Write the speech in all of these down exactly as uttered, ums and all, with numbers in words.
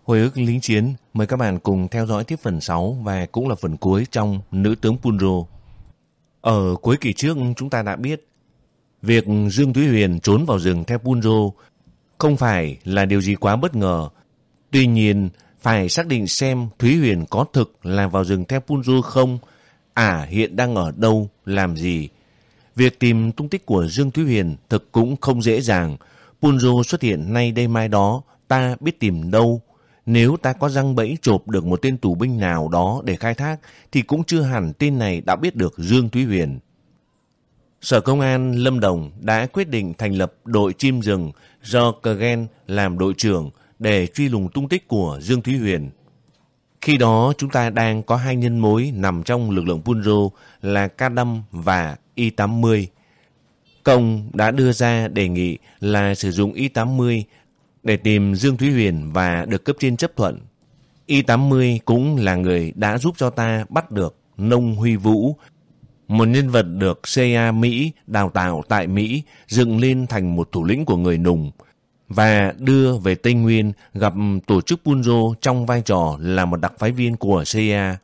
Hồi ức lính chiến, mời các bạn cùng theo dõi tiếp phần sáu và cũng là phần cuối trong Nữ tướng Punro. Ở cuối kỳ trước chúng ta đã biết, việc Dương Thúy Huyền trốn vào rừng theo Punro không phải là điều gì quá bất ngờ. Tuy nhiên, phải xác định xem Thúy Huyền có thực là vào rừng theo Punro không, ả hiện đang ở đâu, làm gì. Việc tìm tung tích của Dương Thúy Huyền thực cũng không dễ dàng. Punro xuất hiện nay đây mai đó, ta biết tìm đâu. Nếu ta có răng bẫy chộp được một tên tù binh nào đó để khai thác, thì cũng chưa hẳn tên này đã biết được Dương Thúy Huyền. Sở Công an Lâm Đồng đã quyết định thành lập đội chim rừng do Cờ làm đội trưởng để truy lùng tung tích của Dương Thúy Huyền. Khi đó chúng ta đang có hai nhân mối nằm trong lực lượng Punro là K năm và I tám mươi. Công đã đưa ra đề nghị là sử dụng I tám mươi để tìm Dương Thúy Huyền và được cấp trên chấp thuận. I tám mươi cũng là người đã giúp cho ta bắt được Nông Huy Vũ, một nhân vật được C I A Mỹ đào tạo tại Mỹ, dựng lên thành một thủ lĩnh của người Nùng, và đưa về Tây Nguyên gặp tổ chức Punro trong vai trò là một đặc phái viên của C I A.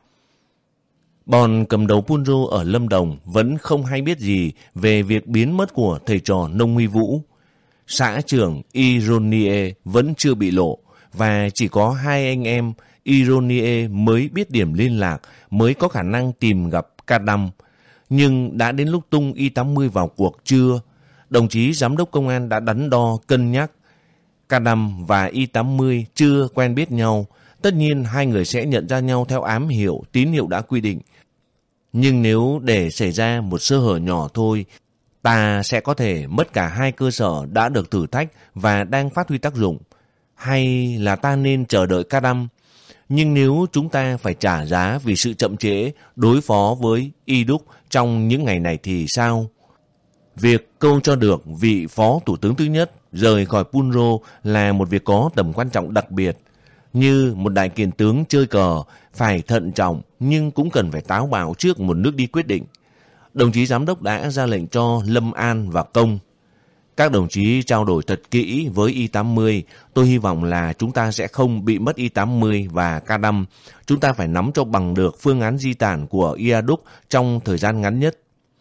Bọn cầm đầu Punro ở Lâm Đồng vẫn không hay biết gì về việc biến mất của thầy trò Nông Huy Vũ. Xã trưởng Ironie vẫn chưa bị lộ, và chỉ có hai anh em Ironie mới biết điểm liên lạc, mới có khả năng tìm gặp K năm. Nhưng đã đến lúc tung I tám mươi vào cuộc chưa? Đồng chí giám đốc công an đã đắn đo cân nhắc. K năm và I tám mươi chưa quen biết nhau, tất nhiên hai người sẽ nhận ra nhau theo ám hiệu, tín hiệu đã quy định. Nhưng nếu để xảy ra một sơ hở nhỏ thôi, ta sẽ có thể mất cả hai cơ sở đã được thử thách và đang phát huy tác dụng. Hay là ta nên chờ đợi K năm? Nhưng nếu chúng ta phải trả giá vì sự chậm trễ đối phó với Y Đúc trong những ngày này thì sao? Việc câu cho được vị phó thủ tướng thứ nhất rời khỏi Punro là một việc có tầm quan trọng đặc biệt. Như một đại kiện tướng chơi cờ, phải thận trọng nhưng cũng cần phải táo bạo trước một nước đi quyết định. Đồng chí giám đốc đã ra lệnh cho Lâm An và Công. Các đồng chí trao đổi thật kỹ với I tám mươi. Tôi hy vọng là chúng ta sẽ không bị mất I tám mươi và K năm. Chúng ta phải nắm cho bằng được phương án di tản của I A Đúc trong thời gian ngắn nhất.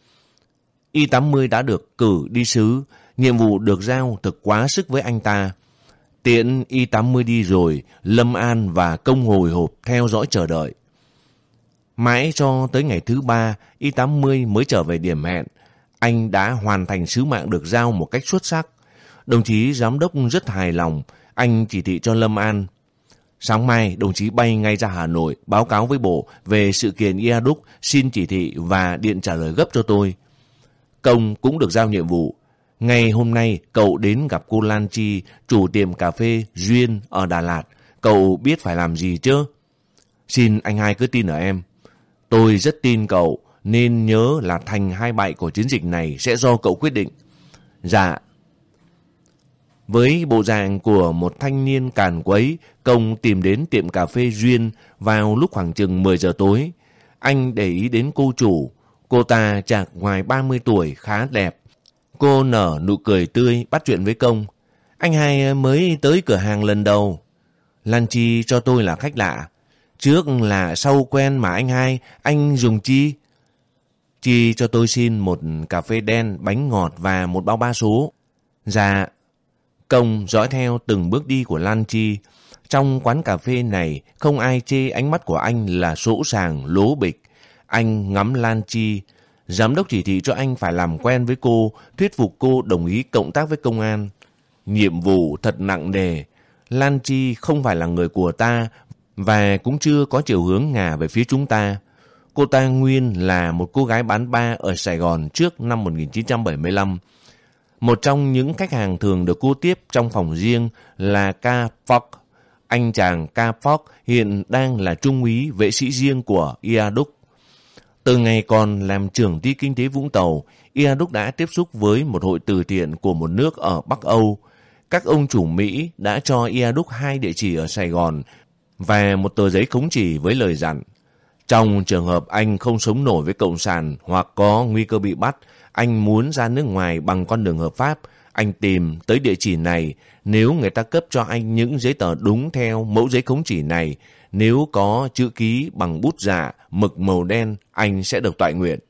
I tám mươi đã được cử đi sứ. Nhiệm vụ được giao thực quá sức với anh ta. Tiễn I tám mươi đi rồi, Lâm An và Công hồi hộp theo dõi chờ đợi. Mãi cho tới ngày thứ ba, I tám mươi mới trở về điểm hẹn. Anh đã hoàn thành sứ mạng được giao một cách xuất sắc. Đồng chí giám đốc rất hài lòng. Anh chỉ thị cho Lâm An: sáng mai đồng chí bay ngay ra Hà Nội báo cáo với bộ về sự kiện I A Đúc, xin chỉ thị và điện trả lời gấp cho tôi. Công cũng được giao nhiệm vụ: ngày hôm nay cậu đến gặp cô Lan Chi, chủ tiệm cà phê Duyên ở Đà Lạt. Cậu biết phải làm gì chứ? Xin anh hai cứ tin ở em. Tôi rất tin cậu, nên nhớ là thành hai bại của chiến dịch này sẽ do cậu quyết định. Dạ. Với bộ dạng của một thanh niên càn quấy, Công tìm đến tiệm cà phê Duyên vào lúc khoảng chừng mười giờ tối. Anh để ý đến cô chủ. Cô ta chạc ngoài ba mươi tuổi, khá đẹp. Cô nở nụ cười tươi bắt chuyện với Công: anh hai mới tới cửa hàng lần đầu. Lan Chi cho tôi là khách lạ. Trước là sau quen mà anh hai, anh dùng chi? Chi cho tôi xin một cà phê đen, bánh ngọt và một bao ba số. Dạ. Công dõi theo từng bước đi của Lan Chi. Trong quán cà phê này không ai chê ánh mắt của anh là sỗ sàng, lố bịch. Anh ngắm Lan Chi. Giám đốc chỉ thị cho anh phải làm quen với cô, thuyết phục cô đồng ý cộng tác với công an. Nhiệm vụ thật nặng nề. Lan Chi không phải là người của ta và cũng chưa có chiều hướng ngả về phía chúng ta. Cô ta nguyên là một cô gái bán bar ở Sài Gòn trước năm một nghìn chín trăm bảy mươi lăm. Một trong những khách hàng thường được cô tiếp trong phòng riêng là K. Fox. Anh chàng K. Fox hiện đang là trung úy vệ sĩ riêng của I A Đúc. Từ ngày còn làm trưởng ty kinh tế Vũng Tàu, I A Đúc đã tiếp xúc với một hội từ thiện của một nước ở Bắc Âu. Các ông chủ Mỹ đã cho I A Đúc hai địa chỉ ở Sài Gòn và một tờ giấy khống chỉ với lời dặn: trong trường hợp anh không sống nổi với Cộng sản hoặc có nguy cơ bị bắt, anh muốn ra nước ngoài bằng con đường hợp pháp, Anh tìm tới địa chỉ này, nếu người ta cấp cho anh những giấy tờ đúng theo mẫu giấy khống chỉ này, nếu có chữ ký bằng bút giả, mực màu đen, anh sẽ được toại nguyện.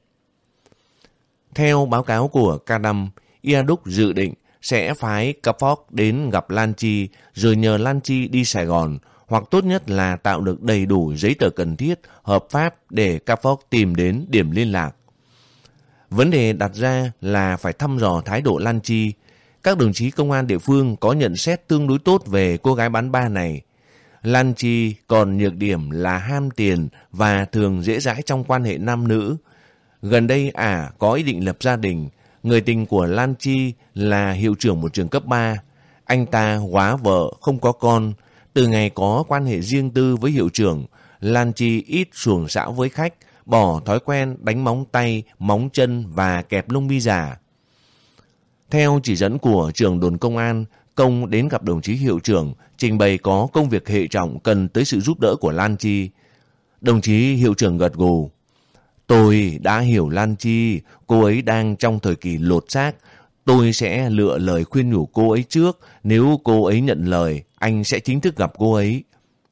Theo báo cáo của Ca Đăm, Iaduk dự định sẽ phái Capoc đến gặp Lan Chi, rồi nhờ Lan Chi đi Sài Gòn, hoặc tốt nhất là tạo được đầy đủ giấy tờ cần thiết, hợp pháp để Capoc tìm đến điểm liên lạc. Vấn đề đặt ra là phải thăm dò thái độ Lan Chi. Các đồng chí công an địa phương có nhận xét tương đối tốt về cô gái bán ba này. Lan Chi còn nhược điểm là ham tiền và thường dễ dãi trong quan hệ nam nữ. Gần đây ả à, có ý định lập gia đình. Người tình của Lan Chi là hiệu trưởng một trường cấp ba. Anh ta góa vợ, không có con. Từ ngày có quan hệ riêng tư với hiệu trưởng, Lan Chi ít xuồng xão với khách, bỏ thói quen đánh móng tay, móng chân và kẹp lông mi giả. Theo chỉ dẫn của trưởng đồn công an, Công đến gặp đồng chí hiệu trưởng, trình bày có công việc hệ trọng cần tới sự giúp đỡ của Lan Chi. Đồng chí hiệu trưởng gật gù. Tôi đã hiểu Lan Chi, cô ấy đang trong thời kỳ lột xác. Tôi sẽ lựa lời khuyên nhủ cô ấy trước, nếu cô ấy nhận lời, anh sẽ chính thức gặp cô ấy.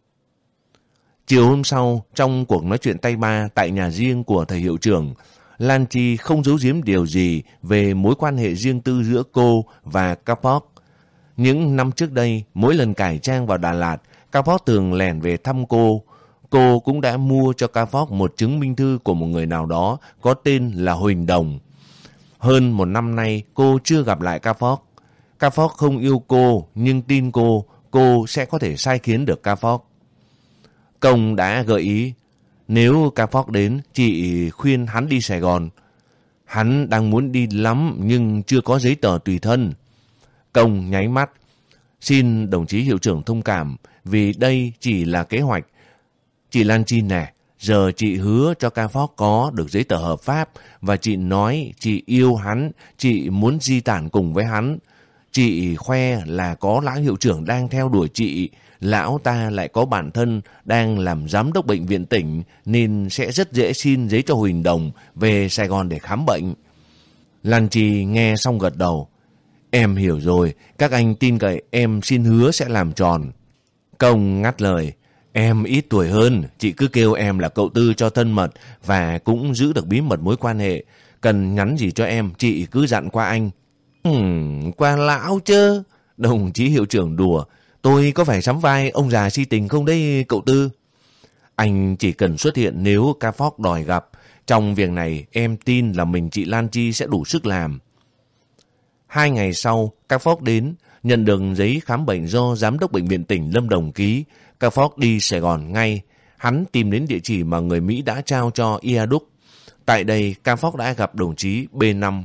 Chiều hôm sau, trong cuộc nói chuyện tay ba tại nhà riêng của thầy hiệu trưởng, Lan Chi không giấu giếm điều gì về mối quan hệ riêng tư giữa cô và Capoc. Những năm trước đây, mỗi lần cải trang vào Đà Lạt, Capoc thường lẻn về thăm cô. Cô cũng đã mua cho Capoc một chứng minh thư của một người nào đó có tên là Huỳnh Đồng. Hơn một năm nay, cô chưa gặp lại Capoc. Capoc không yêu cô, nhưng tin cô, cô sẽ có thể sai khiến được Capoc. Công đã gợi ý, nếu Capoc đến, chị khuyên hắn đi Sài Gòn. Hắn đang muốn đi lắm nhưng chưa có giấy tờ tùy thân. Công nháy mắt. Xin đồng chí hiệu trưởng thông cảm vì đây chỉ là kế hoạch. Chị Lan Chi nè, giờ chị hứa cho Capoc có được giấy tờ hợp pháp và chị nói chị yêu hắn, chị muốn di tản cùng với hắn. Chị khoe là có lão hiệu trưởng đang theo đuổi chị, lão ta lại có bản thân đang làm giám đốc bệnh viện tỉnh nên sẽ rất dễ xin giấy cho Huỳnh Đồng về Sài Gòn để khám bệnh. Lan Chi nghe xong gật đầu. Em hiểu rồi, các anh tin cậy em xin hứa sẽ làm tròn. Công ngắt lời. Em ít tuổi hơn, chị cứ kêu em là cậu Tư cho thân mật và cũng giữ được bí mật mối quan hệ. Cần nhắn gì cho em, chị cứ dặn qua anh. Hmm, qua lão chứ. Đồng chí hiệu trưởng đùa. Tôi có phải sắm vai ông già si tình không đấy cậu Tư? Anh chỉ cần xuất hiện nếu Capoc đòi gặp. Trong việc này em tin là mình chị Lan Chi sẽ đủ sức làm. Hai ngày sau, Capoc đến, nhận được giấy khám bệnh do giám đốc bệnh viện tỉnh Lâm Đồng ký. Capoc đi Sài Gòn ngay. Hắn tìm đến địa chỉ mà người Mỹ đã trao cho Iaduk. Tại đây, Capoc đã gặp đồng chí B năm.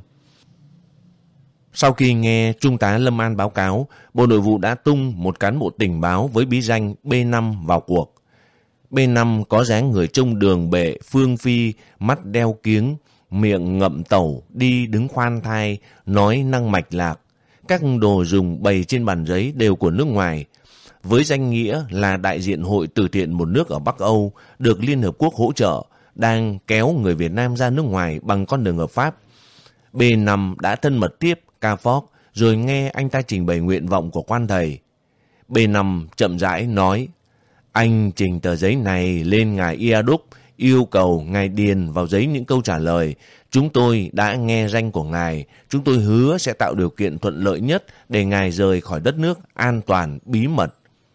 Sau khi nghe Trung tá Lâm An báo cáo, Bộ Nội vụ đã tung một cán bộ tình báo với bí danh B năm vào cuộc. B năm có dáng người trông đường bệ, phương phi, mắt đeo kiếng, miệng ngậm tẩu, đi đứng khoan thai, nói năng mạch lạc. Các đồ dùng bày trên bàn giấy đều của nước ngoài. Với danh nghĩa là đại diện hội từ thiện một nước ở Bắc Âu, được Liên Hợp Quốc hỗ trợ, đang kéo người Việt Nam ra nước ngoài bằng con đường hợp pháp. B năm đã thân mật tiếp Capoc, rồi nghe anh ta trình bày nguyện vọng của quan thầy. B năm chậm rãi nói, anh trình tờ giấy này lên ngài Iaduk, yêu cầu ngài điền vào giấy những câu trả lời. Chúng tôi đã nghe danh của ngài, chúng tôi hứa sẽ tạo điều kiện thuận lợi nhất để ngài rời khỏi đất nước an toàn, bí mật.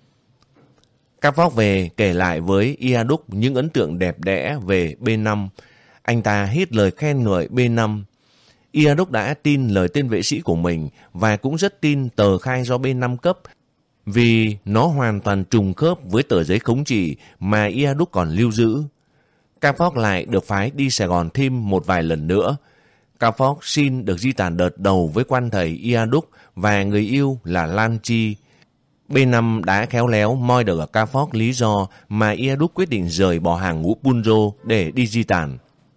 Capoc về kể lại với Iaduk những ấn tượng đẹp đẽ về B năm. Anh ta hít lời khen ngợi B năm. Iaduk đã tin lời tên vệ sĩ của mình và cũng rất tin tờ khai do B năm cấp vì nó hoàn toàn trùng khớp với tờ giấy khống chỉ mà Iaduk còn lưu giữ. Capoc lại được phái đi Sài Gòn thêm một vài lần nữa. Capoc xin được di tản đợt đầu với quan thầy Iaduk và người yêu là Lan Chi. B năm đã khéo léo moi được ở Capoc lý do mà Iaduk quyết định rời bỏ hàng ngũ Punro để đi di tản.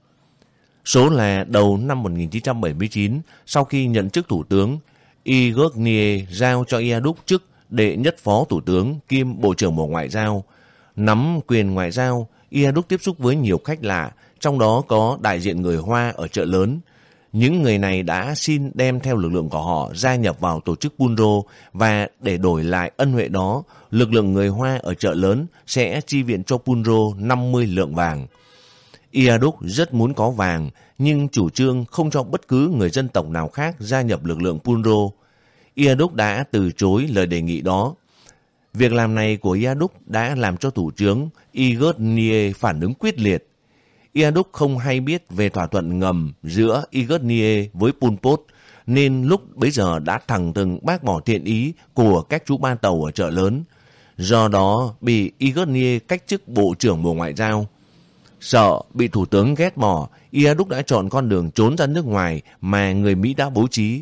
Số là đầu năm một nghìn chín trăm bảy mươi chín, sau khi nhận chức thủ tướng, Igornie giao cho Iaduk chức đệ nhất phó thủ tướng kiêm bộ trưởng Bộ Ngoại giao. Nắm quyền ngoại giao, Iaduk tiếp xúc với nhiều khách lạ, trong đó có đại diện người Hoa ở chợ lớn. Những người này đã xin đem theo lực lượng của họ gia nhập vào tổ chức Punro, và để đổi lại ân huệ đó, lực lượng người Hoa ở chợ lớn sẽ chi viện cho Punro năm mươi lượng vàng. Iaduk rất muốn có vàng, nhưng chủ trương không cho bất cứ người dân tộc nào khác gia nhập lực lượng Punro. Iaduk đã từ chối lời đề nghị đó. Việc làm này của Iaduk đã làm cho thủ tướng Igotnie phản ứng quyết liệt. Iaduk không hay biết về thỏa thuận ngầm giữa Igotnie với Pol Pot, nên lúc bấy giờ đã thẳng thừng bác bỏ thiện ý của các chú ba tàu ở chợ lớn. Do đó bị Igotnie cách chức Bộ trưởng Bộ Ngoại giao. Sợ bị thủ tướng ghét bỏ, Iaduk đã chọn con đường trốn ra nước ngoài mà người Mỹ đã bố trí.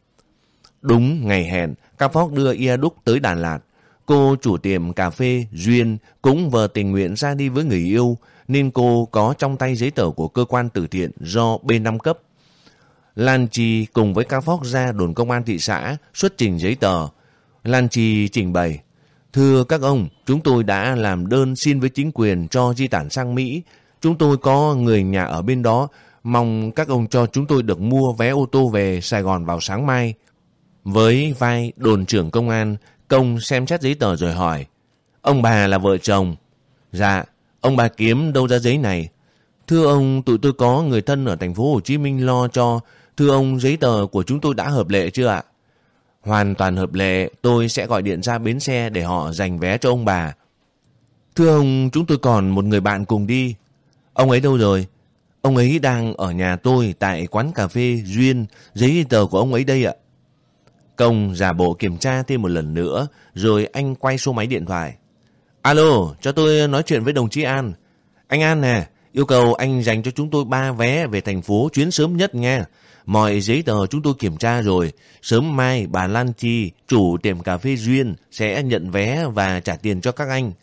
Đúng ngày hẹn, Ca Phóc đưa Iaduk tới Đà Lạt. Cô chủ tiệm cà phê Duyên cũng vừa tình nguyện ra đi với người yêu, nên cô có trong tay giấy tờ của cơ quan từ thiện do B năm cấp. Lan Chi cùng với Ca Phóc ra đồn công an thị xã xuất trình giấy tờ. Lan Chi trình bày: Thưa các ông, chúng tôi đã làm đơn xin với chính quyền cho di tản sang Mỹ. Chúng tôi có người nhà ở bên đó, mong các ông cho chúng tôi được mua vé ô tô về Sài Gòn vào sáng mai. Với vai đồn trưởng công an, Công xem xét giấy tờ rồi hỏi: Ông bà là vợ chồng? Dạ. Ông bà kiếm đâu ra giấy này? Thưa ông, tụi tôi có người thân ở thành phố Hồ Chí Minh lo cho. Thưa ông, giấy tờ của chúng tôi đã hợp lệ chưa ạ? Hoàn toàn hợp lệ, tôi sẽ gọi điện ra bến xe để họ dành vé cho ông bà. Thưa ông, chúng tôi còn một người bạn cùng đi. Ông ấy đâu rồi? Ông ấy đang ở nhà tôi tại quán cà phê Duyên, giấy tờ của ông ấy đây ạ. Công giả bộ kiểm tra thêm một lần nữa, rồi anh quay số máy điện thoại. Alo, cho tôi nói chuyện với đồng chí An. Anh An nè, yêu cầu anh dành cho chúng tôi ba vé về thành phố chuyến sớm nhất nha. Mọi giấy tờ chúng tôi kiểm tra rồi. Sớm mai bà Lan Chi, chủ tiệm cà phê Duyên, sẽ nhận vé và trả tiền cho các anh.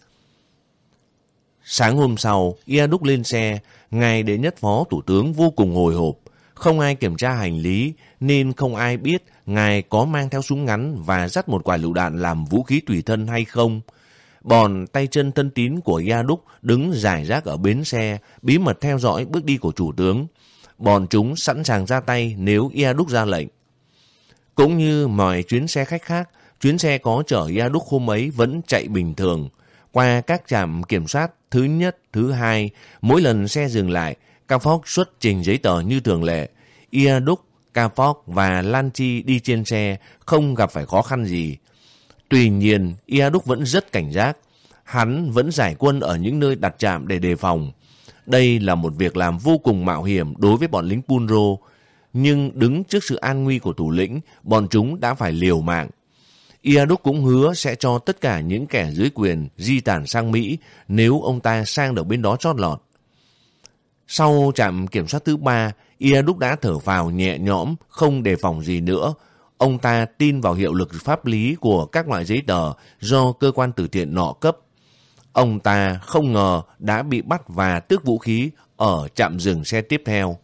Sáng hôm sau, Iaduk lên xe. Ngài đệ nhất phó thủ tướng vô cùng hồi hộp. Không ai kiểm tra hành lý, nên không ai biết ngài có mang theo súng ngắn và dắt một quả lựu đạn làm vũ khí tùy thân hay không. Bọn tay chân thân tín của Iaduk đứng rải rác ở bến xe, bí mật theo dõi bước đi của chủ tướng. Bọn chúng sẵn sàng ra tay nếu Iaduk ra lệnh. Cũng như mọi chuyến xe khách khác, chuyến xe có chở Iaduk hôm ấy vẫn chạy bình thường. Qua các trạm kiểm soát thứ nhất, thứ hai, mỗi lần xe dừng lại, Ca Phóc xuất trình giấy tờ như thường lệ. Iaduk, Ca Phóc và Lan Chi đi trên xe, không gặp phải khó khăn gì. Tuy nhiên, Iaduk vẫn rất cảnh giác. Hắn vẫn giải quân ở những nơi đặt trạm để đề phòng. Đây là một việc làm vô cùng mạo hiểm đối với bọn lính Punro. Nhưng đứng trước sự an nguy của thủ lĩnh, bọn chúng đã phải liều mạng. Iaduk cũng hứa sẽ cho tất cả những kẻ dưới quyền di tản sang Mỹ nếu ông ta sang được bên đó chót lọt. Sau trạm kiểm soát thứ ba, Iaduk đã thở phào nhẹ nhõm, không đề phòng gì nữa. Ông ta tin vào hiệu lực pháp lý của các loại giấy tờ do cơ quan từ thiện nọ cấp. Ông ta không ngờ đã bị bắt và tước vũ khí ở trạm dừng xe tiếp theo.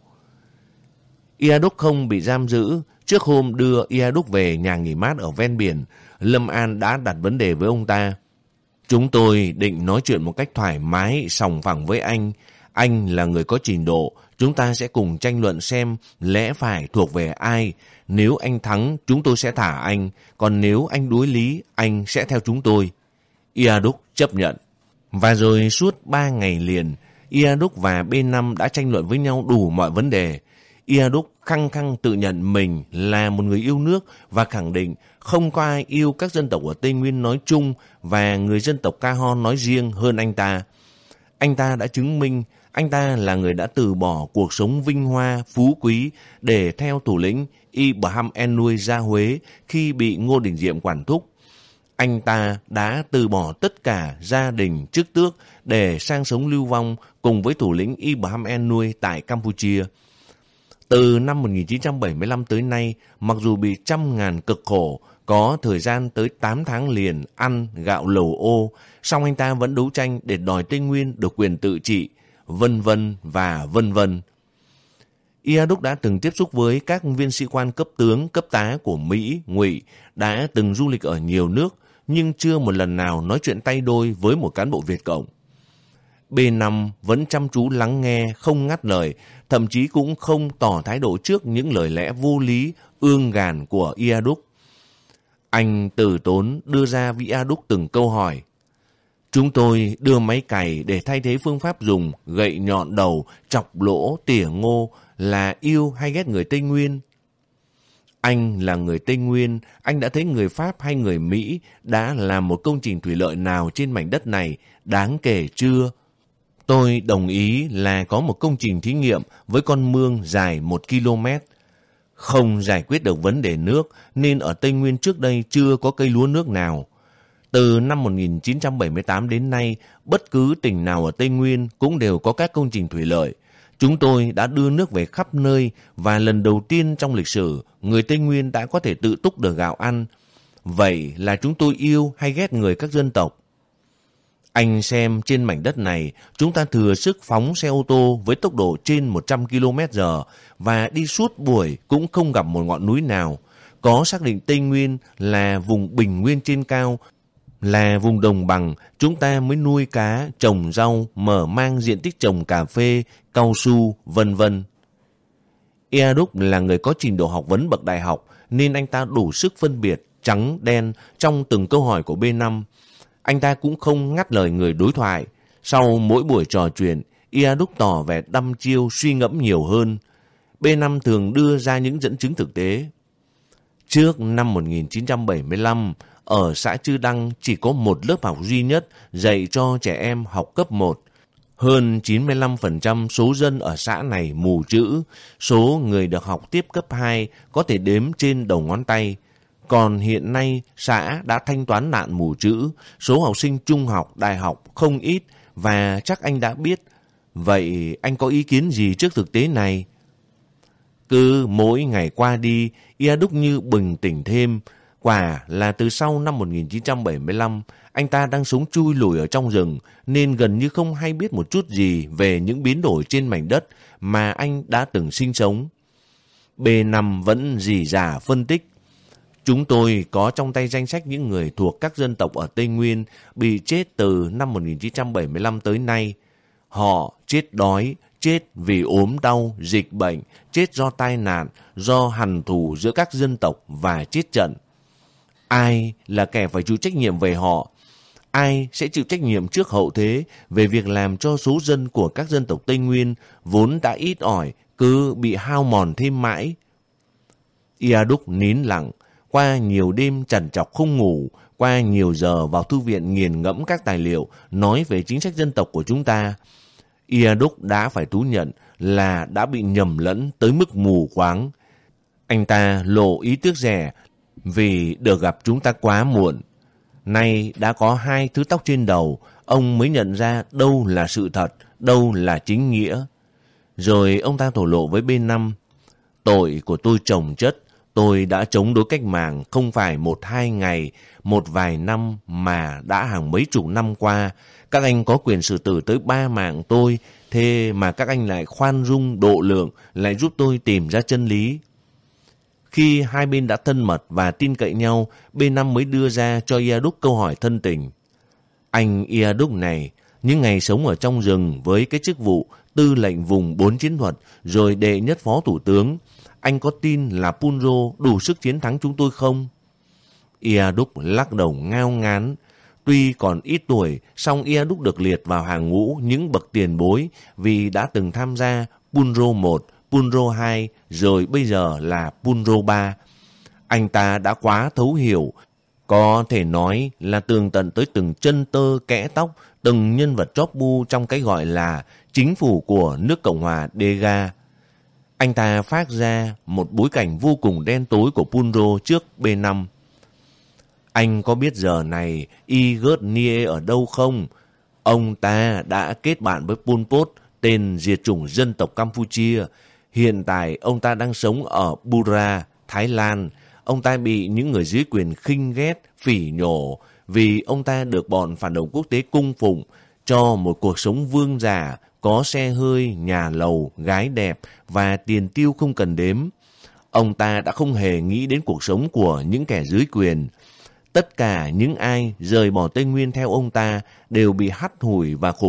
Iaduk không bị giam giữ. Trước hôm đưa Iaduk về nhà nghỉ mát ở ven biển, Lâm An đã đặt vấn đề với ông ta. Chúng tôi định nói chuyện một cách thoải mái, sòng phẳng với anh. Anh là người có trình độ, chúng ta sẽ cùng tranh luận xem lẽ phải thuộc về ai. Nếu anh thắng, chúng tôi sẽ thả anh, còn nếu anh đối lý, anh sẽ theo chúng tôi. Iaduk chấp nhận. Và rồi suốt ba ngày liền, Iaduk và B năm đã tranh luận với nhau đủ mọi vấn đề. Iaduk khăng khăng tự nhận mình là một người yêu nước và khẳng định không có ai yêu các dân tộc ở Tây Nguyên nói chung và người dân tộc Ca Ho nói riêng hơn anh ta. Anh ta đã chứng minh anh ta là người đã từ bỏ cuộc sống vinh hoa, phú quý để theo thủ lĩnh Ibrahim Ennui ra Huế khi bị Ngô Đình Diệm quản thúc. Anh ta đã từ bỏ tất cả gia đình chức tước để sang sống lưu vong cùng với thủ lĩnh Ibrahim Ennui tại Campuchia. Từ năm một nghìn chín trăm bảy mươi lăm tới nay, mặc dù bị trăm ngàn cực khổ, có thời gian tới tám tháng liền ăn gạo lầu ô, song anh ta vẫn đấu tranh để đòi Tây Nguyên được quyền tự trị, vân vân và vân vân. Iaduk đã từng tiếp xúc với các viên sĩ quan cấp tướng, cấp tá của Mỹ, Ngụy, đã từng du lịch ở nhiều nước, nhưng chưa một lần nào nói chuyện tay đôi với một cán bộ Việt Cộng. B năm vẫn chăm chú lắng nghe, không ngắt lời, thậm chí cũng không tỏ thái độ trước những lời lẽ vô lý, ương gàn của Iaduk. Anh từ tốn đưa ra với Iaduk từng câu hỏi. Chúng tôi đưa máy cày để thay thế phương pháp dùng gậy nhọn đầu, chọc lỗ, tỉa ngô là yêu hay ghét người Tây Nguyên? Anh là người Tây Nguyên, anh đã thấy người Pháp hay người Mỹ đã làm một công trình thủy lợi nào trên mảnh đất này, đáng kể chưa? Tôi đồng ý là có một công trình thí nghiệm với con mương dài một ki lô mét. Không giải quyết được vấn đề nước nên ở Tây Nguyên trước đây chưa có cây lúa nước nào. Từ năm một nghìn chín trăm bảy mươi tám đến nay, bất cứ tỉnh nào ở Tây Nguyên cũng đều có các công trình thủy lợi. Chúng tôi đã đưa nước về khắp nơi và lần đầu tiên trong lịch sử, người Tây Nguyên đã có thể tự túc được gạo ăn. Vậy là chúng tôi yêu hay ghét người các dân tộc? Anh xem trên mảnh đất này, chúng ta thừa sức phóng xe ô tô với tốc độ trên một trăm ki lô mét giờ và đi suốt buổi cũng không gặp một ngọn núi nào. Có xác định Tây Nguyên là vùng bình nguyên trên cao, là vùng đồng bằng, chúng ta mới nuôi cá, trồng rau, mở mang diện tích trồng cà phê, cao su, vân vân. Iaduk là người có trình độ học vấn bậc đại học nên anh ta đủ sức phân biệt trắng đen trong từng câu hỏi của B năm. Anh ta cũng không ngắt lời người đối thoại. Sau mỗi buổi trò chuyện, Iaduk tỏ vẻ đăm chiêu suy ngẫm nhiều hơn. B năm thường đưa ra những dẫn chứng thực tế. Trước năm một nghìn chín trăm bảy mươi lăm, ở xã Chư Đăng chỉ có một lớp học duy nhất dạy cho trẻ em học cấp một. Hơn chín mươi lăm phần trăm số dân ở xã này mù chữ, số người được học tiếp cấp hai có thể đếm trên đầu ngón tay. Còn hiện nay, xã đã thanh toán nạn mù chữ, số học sinh trung học, đại học không ít và chắc anh đã biết. Vậy anh có ý kiến gì trước thực tế này? Cứ mỗi ngày qua đi, Iaduk như bừng tỉnh thêm. Quả là từ sau năm một nghìn chín trăm bảy mươi lăm, anh ta đang sống chui lủi ở trong rừng nên gần như không hay biết một chút gì về những biến đổi trên mảnh đất mà anh đã từng sinh sống. B năm vẫn rỉ rả phân tích. Chúng tôi có trong tay danh sách những người thuộc các dân tộc ở Tây Nguyên bị chết từ năm một nghìn chín trăm bảy mươi lăm tới nay. Họ chết đói, chết vì ốm đau, dịch bệnh, chết do tai nạn, do hằn thù giữa các dân tộc và chết trận. Ai là kẻ phải chịu trách nhiệm về họ? Ai sẽ chịu trách nhiệm trước hậu thế về việc làm cho số dân của các dân tộc Tây Nguyên vốn đã ít ỏi cứ bị hao mòn thêm mãi? Iaduk nín lặng, qua nhiều đêm trằn trọc không ngủ, qua nhiều giờ vào thư viện nghiền ngẫm các tài liệu nói về chính sách dân tộc của chúng ta. Iaduk đã phải thú nhận là đã bị nhầm lẫn tới mức mù quáng. Anh ta lộ ý tiếc rẻ vì được gặp chúng ta quá muộn. Nay đã có hai thứ tóc trên đầu, ông mới nhận ra đâu là sự thật, đâu là chính nghĩa. Rồi ông ta thổ lộ với B năm. Tội của tôi chồng chất, tôi đã chống đối cách mạng không phải một hai ngày, một vài năm mà đã hàng mấy chục năm qua. Các anh có quyền xử tử tới ba mạng tôi, thế mà các anh lại khoan dung độ lượng, lại giúp tôi tìm ra chân lý. Khi hai bên đã thân mật và tin cậy nhau, B năm mới đưa ra cho Iaduk câu hỏi thân tình. Anh Iaduk này, những ngày sống ở trong rừng với cái chức vụ tư lệnh vùng bốn chiến thuật rồi đệ nhất phó thủ tướng, anh có tin là Punro đủ sức chiến thắng chúng tôi không? Iaduk lắc đầu ngao ngán. Tuy còn ít tuổi, song Iaduk được liệt vào hàng ngũ những bậc tiền bối vì đã từng tham gia Punro một, Punro hai, rồi bây giờ là Punro ba. Anh ta đã quá thấu hiểu, có thể nói là tường tận tới từng chân tơ kẽ tóc, từng nhân vật chóp bu trong cái gọi là chính phủ của nước Cộng hòa Dega. Anh ta phát ra một bối cảnh vô cùng đen tối của Punro trước B năm. Anh có biết giờ này Igat Nie ở đâu không? Ông ta đã kết bạn với Pol Pot, tên diệt chủng dân tộc Campuchia. Hiện tại ông ta đang sống ở Bura, Thái Lan. Ông ta bị những người dưới quyền khinh ghét, phỉ nhổ vì ông ta được bọn phản động quốc tế cung phụng cho một cuộc sống vương giả, có xe hơi, nhà lầu, gái đẹp và tiền tiêu không cần đếm. Ông ta đã không hề nghĩ đến cuộc sống của những kẻ dưới quyền. Tất cả những ai rời bỏ Tây Nguyên theo ông ta đều bị hắt hủi và khổ cực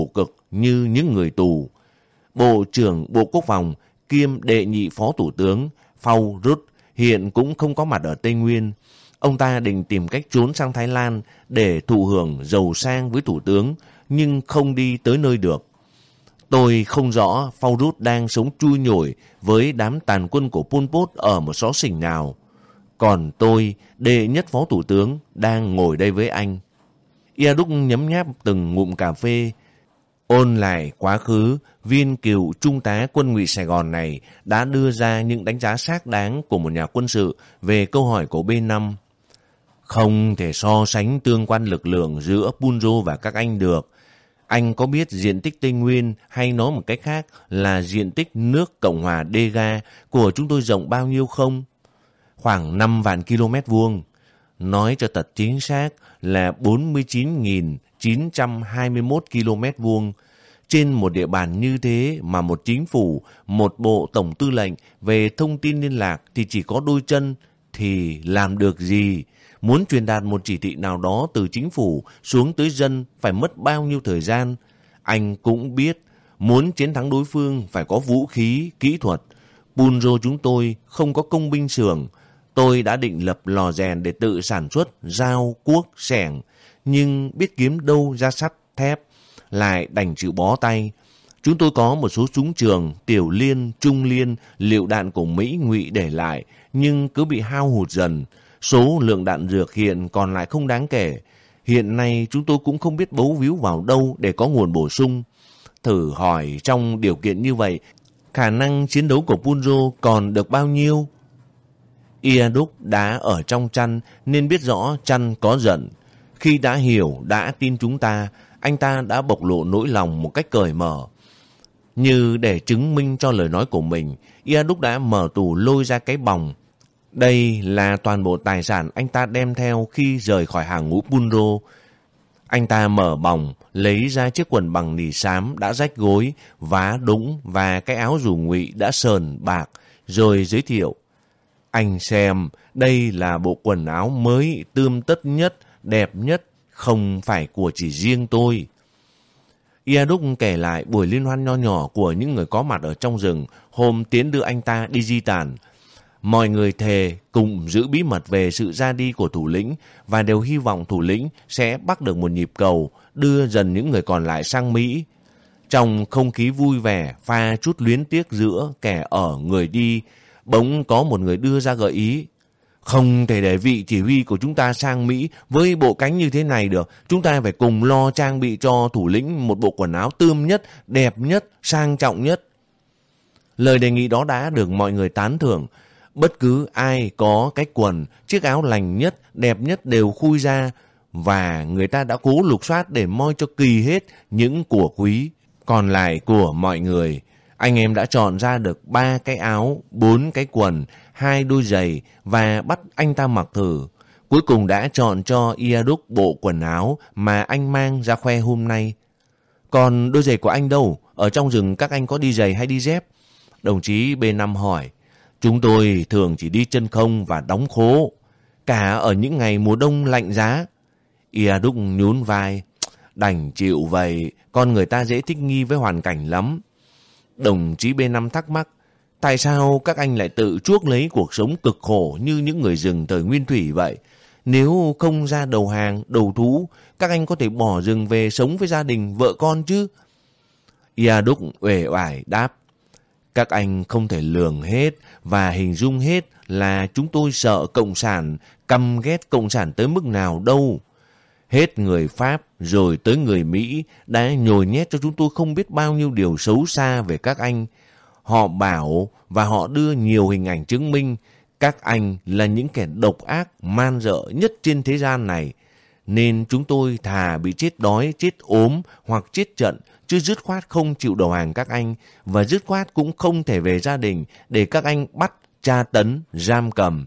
như những người tù. Bộ trưởng Bộ Quốc phòng kiêm đệ nhị phó thủ tướng Phao Rút hiện cũng không có mặt ở Tây Nguyên. Ông ta định tìm cách trốn sang Thái Lan để thụ hưởng giàu sang với thủ tướng, nhưng không đi tới nơi được. Tôi không rõ Phao Rút đang sống chui nhủi với đám tàn quân của Pol Pot ở một xó xỉnh nào. Còn tôi, đệ nhất phó thủ tướng, đang ngồi đây với anh. Ia Đúc nhấm nháp từng ngụm cà phê. Ôn lại quá khứ, viên cựu trung tá quân ngụy Sài Gòn này đã đưa ra những đánh giá xác đáng của một nhà quân sự về câu hỏi của B năm. Không thể so sánh tương quan lực lượng giữa Punro và các anh được. Anh có biết diện tích Tây Nguyên, hay nói một cách khác là diện tích nước Cộng hòa Dega của chúng tôi rộng bao nhiêu không? Khoảng năm vạn km vuông. Nói cho thật chính xác là bốn mươi chín nghìn chín trăm hai mươi mốt km vuông. Trên một địa bàn như thế mà một chính phủ, một bộ tổng tư lệnh về thông tin liên lạc thì chỉ có đôi chân, thì làm được gì? Muốn truyền đạt một chỉ thị nào đó từ chính phủ xuống tới dân phải mất bao nhiêu thời gian? Anh cũng biết, muốn chiến thắng đối phương phải có vũ khí, kỹ thuật. Punro chúng tôi không có công binh xưởng. Tôi đã định lập lò rèn để tự sản xuất dao, cuốc, xẻng, nhưng biết kiếm đâu ra sắt, thép, lại đành chịu bó tay. Chúng tôi có một số súng trường, tiểu liên, trung liên, lựu đạn của Mỹ Ngụy để lại, nhưng cứ bị hao hụt dần. Số lượng đạn dược hiện còn lại không đáng kể. Hiện nay chúng tôi cũng không biết bấu víu vào đâu để có nguồn bổ sung. Thử hỏi trong điều kiện như vậy, khả năng chiến đấu của Punro còn được bao nhiêu? Ia Đúc đã ở trong Chăn nên biết rõ Chăn có giận. Khi đã hiểu, đã tin chúng ta, anh ta đã bộc lộ nỗi lòng một cách cởi mở. Như để chứng minh cho lời nói của mình, Ia Đúc đã mở tủ lôi ra cái bòng. Đây là toàn bộ tài sản anh ta đem theo khi rời khỏi hàng ngũ Punro. Anh ta mở bòng, lấy ra chiếc quần bằng nỉ xám đã rách gối, vá đũng và cái áo dù Ngụy đã sờn bạc, rồi giới thiệu. Anh xem, đây là bộ quần áo mới, tươm tất nhất, đẹp nhất, không phải của chỉ riêng tôi. Ia Đúc kể lại buổi liên hoan nho nhỏ của những người có mặt ở trong rừng hôm Tiến đưa anh ta đi di tản. Mọi người thề cùng giữ bí mật về sự ra đi của thủ lĩnh và đều hy vọng thủ lĩnh sẽ bắt được một nhịp cầu đưa dần những người còn lại sang Mỹ. Trong không khí vui vẻ pha chút luyến tiếc giữa kẻ ở người đi, bỗng có một người đưa ra gợi ý. Không thể để vị chỉ huy của chúng ta sang Mỹ với bộ cánh như thế này được. Chúng ta phải cùng lo trang bị cho thủ lĩnh một bộ quần áo tươm nhất, đẹp nhất, sang trọng nhất. Lời đề nghị đó đã được mọi người tán thưởng. Bất cứ ai có cái quần, chiếc áo lành nhất, đẹp nhất đều khui ra, và người ta đã cố lục soát để moi cho kỳ hết những của quý còn lại của mọi người. Anh em đã chọn ra được ba cái áo, bốn cái quần, hai đôi giày và bắt anh ta mặc thử. Cuối cùng đã chọn cho Ia Đúc bộ quần áo mà anh mang ra khoe hôm nay. Còn đôi giày của anh đâu? Ở trong rừng các anh có đi giày hay đi dép? Đồng chí B năm hỏi. Chúng tôi thường chỉ đi chân không và đóng khố, cả ở những ngày mùa đông lạnh giá. Ia Đúc nhún vai. Đành chịu vậy, con người ta dễ thích nghi với hoàn cảnh lắm. Đồng chí B năm thắc mắc. Tại sao các anh lại tự chuốc lấy cuộc sống cực khổ như những người rừng thời Nguyên Thủy vậy? Nếu không ra đầu hàng, đầu thú, các anh có thể bỏ rừng về sống với gia đình, vợ con chứ? Ia Đúc uể oải đáp. Các anh không thể lường hết và hình dung hết là chúng tôi sợ Cộng sản, căm ghét Cộng sản tới mức nào đâu. Hết người Pháp rồi tới người Mỹ đã nhồi nhét cho chúng tôi không biết bao nhiêu điều xấu xa về các anh. Họ bảo và họ đưa nhiều hình ảnh chứng minh các anh là những kẻ độc ác, man dợ nhất trên thế gian này. Nên chúng tôi thà bị chết đói, chết ốm hoặc chết trận, chứ dứt khoát không chịu đầu hàng các anh, và dứt khoát cũng không thể về gia đình để các anh bắt, tra tấn, giam cầm.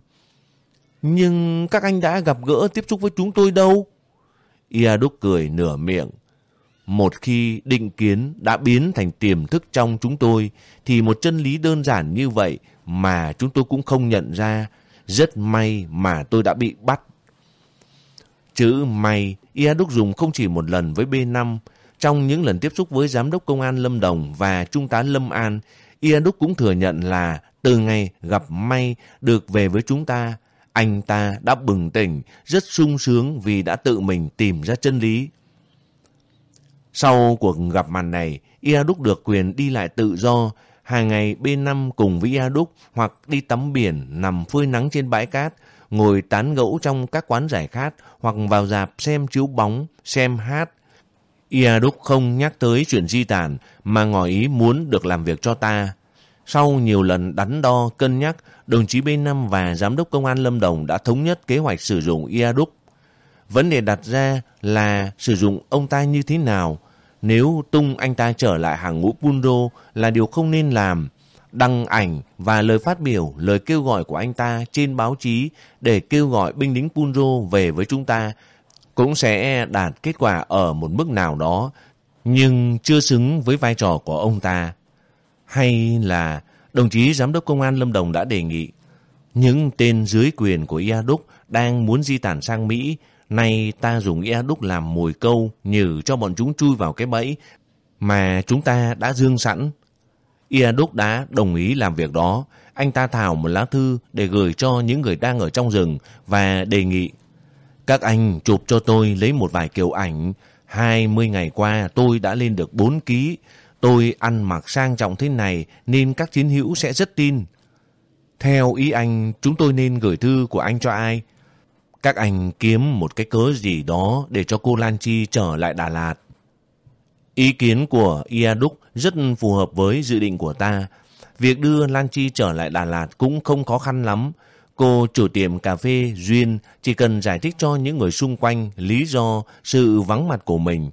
Nhưng các anh đã gặp gỡ tiếp xúc với chúng tôi đâu? Ia Đúc cười nửa miệng. Một khi định kiến đã biến thành tiềm thức trong chúng tôi, thì một chân lý đơn giản như vậy mà chúng tôi cũng không nhận ra. Rất may mà tôi đã bị bắt. Chữ may Ia Đúc dùng không chỉ một lần với B năm. trong những lần tiếp xúc với Giám đốc Công an Lâm Đồng và Trung tá Lâm An, Iaduk cũng thừa nhận là từ ngày gặp may được về với chúng ta, anh ta đã bừng tỉnh, rất sung sướng vì đã tự mình tìm ra chân lý. Sau cuộc gặp mặt này, Iaduk được quyền đi lại tự do, hàng ngày B năm cùng với Iaduk hoặc đi tắm biển, nằm phơi nắng trên bãi cát, ngồi tán gẫu trong các quán giải khát hoặc vào rạp xem chiếu bóng, xem hát. Iaduk không nhắc tới chuyện di tản mà ngỏ ý muốn được làm việc cho ta. Sau nhiều lần đắn đo, cân nhắc, đồng chí B năm và Giám đốc Công an Lâm Đồng đã thống nhất kế hoạch sử dụng Iaduk. Vấn đề đặt ra là sử dụng ông ta như thế nào. Nếu tung anh ta trở lại hàng ngũ Phunro là điều không nên làm. Đăng ảnh và lời phát biểu, lời kêu gọi của anh ta trên báo chí để kêu gọi binh lính Phunro về với chúng ta cũng sẽ đạt kết quả ở một mức nào đó, nhưng chưa xứng với vai trò của ông ta. Hay là đồng chí Giám đốc Công an Lâm Đồng đã đề nghị những tên dưới quyền của Iaduk đang muốn di tản sang Mỹ, nay ta dùng Iaduk làm mồi câu nhử cho bọn chúng chui vào cái bẫy mà chúng ta đã dương sẵn. Iaduk đã đồng ý làm việc đó. Anh ta thảo một lá thư để gửi cho những người đang ở trong rừng và đề nghị: các anh chụp cho tôi lấy một vài kiểu ảnh. hai mươi ngày qua tôi đã lên được bốn ký. Tôi ăn mặc sang trọng thế này nên các chiến hữu sẽ rất tin. Theo ý anh, chúng tôi nên gửi thư của anh cho ai? Các anh kiếm một cái cớ gì đó để cho cô Lan Chi trở lại Đà Lạt. Ý kiến của Iaduk rất phù hợp với dự định của ta. Việc đưa Lan Chi trở lại Đà Lạt cũng không khó khăn lắm. Cô chủ tiệm cà phê Duyên chỉ cần giải thích cho những người xung quanh lý do sự vắng mặt của mình.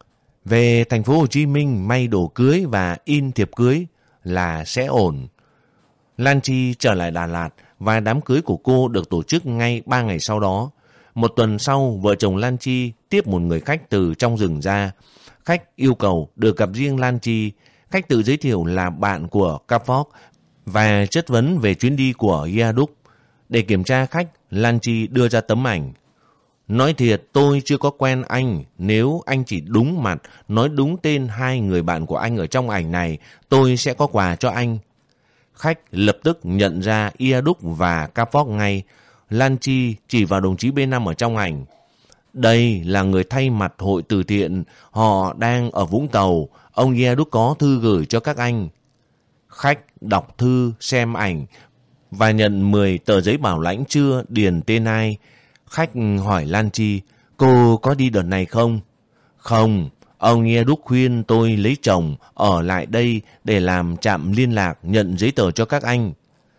Về thành phố Hồ Chí Minh may đồ cưới và in thiệp cưới là sẽ ổn. Lan Chi trở lại Đà Lạt và đám cưới của cô được tổ chức ngay ba ngày sau đó. Một tuần sau, vợ chồng Lan Chi tiếp một người khách từ trong rừng ra. Khách yêu cầu được gặp riêng Lan Chi. Khách tự giới thiệu là bạn của Kapok và chất vấn về chuyến đi của Iaduk. Để kiểm tra khách, Lan Chi đưa ra tấm ảnh. Nói thiệt, tôi chưa có quen anh. Nếu anh chỉ đúng mặt, nói đúng tên hai người bạn của anh ở trong ảnh này, tôi sẽ có quà cho anh. Khách lập tức nhận ra Iaduk và Kapok ngay. Lan Chi chỉ vào đồng chí B năm ở trong ảnh. Đây là người thay mặt hội từ thiện. Họ đang ở Vũng Tàu. Ông Iaduk có thư gửi cho các anh. Khách đọc thư, xem ảnh và nhận mười tờ giấy bảo lãnh chưa điền tên ai. Khách hỏi Lan Chi, cô có đi đợt này không? Không, ông Iaduk khuyên tôi lấy chồng ở lại đây để làm trạm liên lạc nhận giấy tờ cho các anh.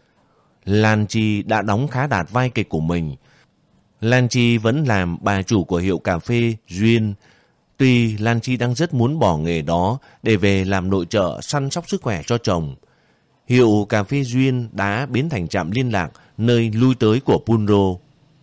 Lan Chi đã đóng khá đạt vai kịch của mình. Lan Chi vẫn làm bà chủ của hiệu cà phê Duyên. Tuy Lan Chi đang rất muốn bỏ nghề đó để về làm nội trợ săn sóc sức khỏe cho chồng. Hiệu cà phê Duyên đã biến thành trạm liên lạc nơi lui tới của Phunro.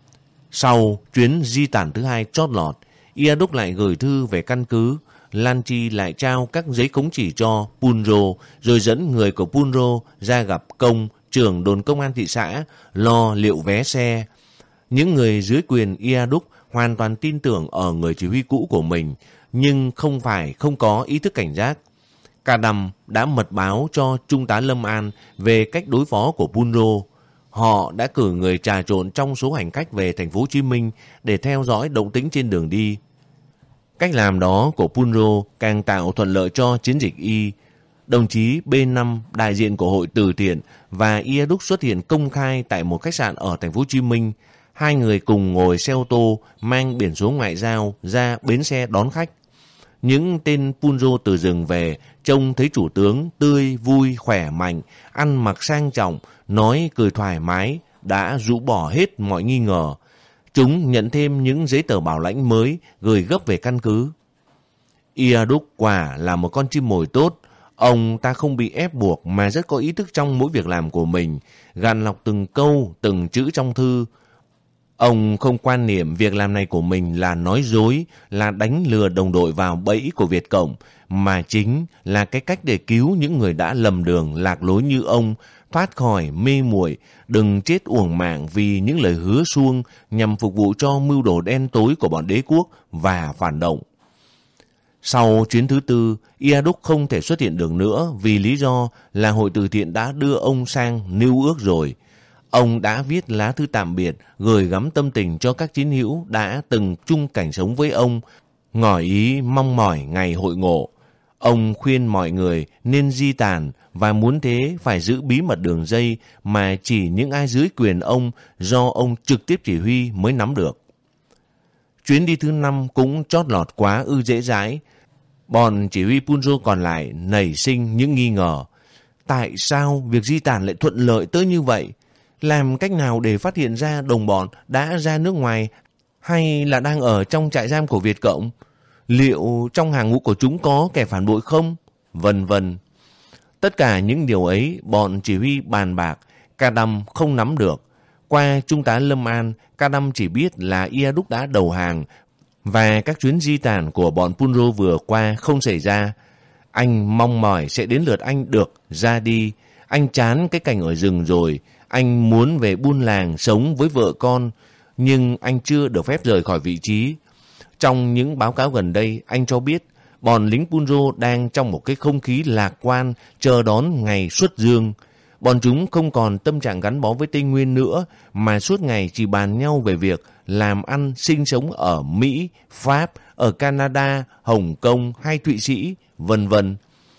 Sau chuyến di tản thứ hai chót lọt, Iaduk lại gửi thư về căn cứ. Lan Chi lại trao các giấy cống chỉ cho Phunro, rồi dẫn người của Phunro ra gặp Công, trưởng đồn công an thị xã, lo liệu vé xe. Những người dưới quyền Iaduk hoàn toàn tin tưởng ở người chỉ huy cũ của mình, nhưng không phải không có ý thức cảnh giác. Cả đầm đã mật báo cho Trung tá Lâm An về cách đối phó của Phunro. Họ đã cử người trà trộn trong số hành khách về thành phố Hồ Chí Minh để theo dõi động tĩnh trên đường đi. Cách làm đó của Phunro càng tạo thuận lợi cho chiến dịch Y. Đồng chí B năm, đại diện của hội từ thiện, và Iaduk xuất hiện công khai tại một khách sạn ở thành phố Hồ Chí Minh. Hai người cùng ngồi xe ô tô mang biển số ngoại giao ra bến xe đón khách. Những tên Phunro từ rừng về trông thấy chủ tướng tươi, vui, khỏe mạnh, ăn mặc sang trọng, nói cười thoải mái, đã rũ bỏ hết mọi nghi ngờ. Chúng nhận thêm những giấy tờ bảo lãnh mới gửi gấp về căn cứ. Iaduk quả là một con chim mồi tốt. Ông ta không bị ép buộc mà rất có ý thức trong mỗi việc làm của mình, gạn lọc từng câu, từng chữ trong thư. Ông không quan niệm việc làm này của mình là nói dối, là đánh lừa đồng đội vào bẫy của Việt Cộng, mà chính là cái cách để cứu những người đã lầm đường lạc lối như ông, thoát khỏi mê muội, đừng chết uổng mạng vì những lời hứa suông nhằm phục vụ cho mưu đồ đen tối của bọn đế quốc và phản động. Sau chuyến thứ tư, Iaduk không thể xuất hiện được nữa vì lý do là hội từ thiện đã đưa ông sang New Ước rồi. Ông đã viết lá thư tạm biệt, gửi gắm tâm tình cho các chiến hữu đã từng chung cảnh sống với ông, ngỏ ý mong mỏi ngày hội ngộ. Ông khuyên mọi người nên di tản và muốn thế phải giữ bí mật đường dây mà chỉ những ai dưới quyền ông do ông trực tiếp chỉ huy mới nắm được. Chuyến đi thứ năm cũng chót lọt quá ư dễ dãi. Bọn chỉ huy Punro còn lại nảy sinh những nghi ngờ. Tại sao việc di tản lại thuận lợi tới như vậy? Làm cách nào để phát hiện ra đồng bọn đã ra nước ngoài hay là đang ở trong trại giam của Việt Cộng? Liệu trong hàng ngũ của chúng có kẻ phản bội không? Vân vân. Tất cả những điều ấy bọn chỉ huy bàn bạc, Kadam không nắm được. Qua Trung tá Lâm An, Kadam chỉ biết là Iaduk đã đầu hàng và các chuyến di tản của bọn Punro vừa qua không xảy ra. Anh mong mỏi sẽ đến lượt anh được ra đi. Anh chán cái cảnh ở rừng rồi. Anh muốn về buôn làng sống với vợ con, nhưng anh chưa được phép rời khỏi vị trí. Trong những báo cáo gần đây, anh cho biết bọn lính Punro đang trong một cái không khí lạc quan chờ đón ngày xuất dương. Bọn chúng không còn tâm trạng gắn bó với Tây Nguyên nữa, mà suốt ngày chỉ bàn nhau về việc làm ăn sinh sống ở Mỹ, Pháp, ở Canada, Hồng Kông hay Thụy Sĩ, vân vân.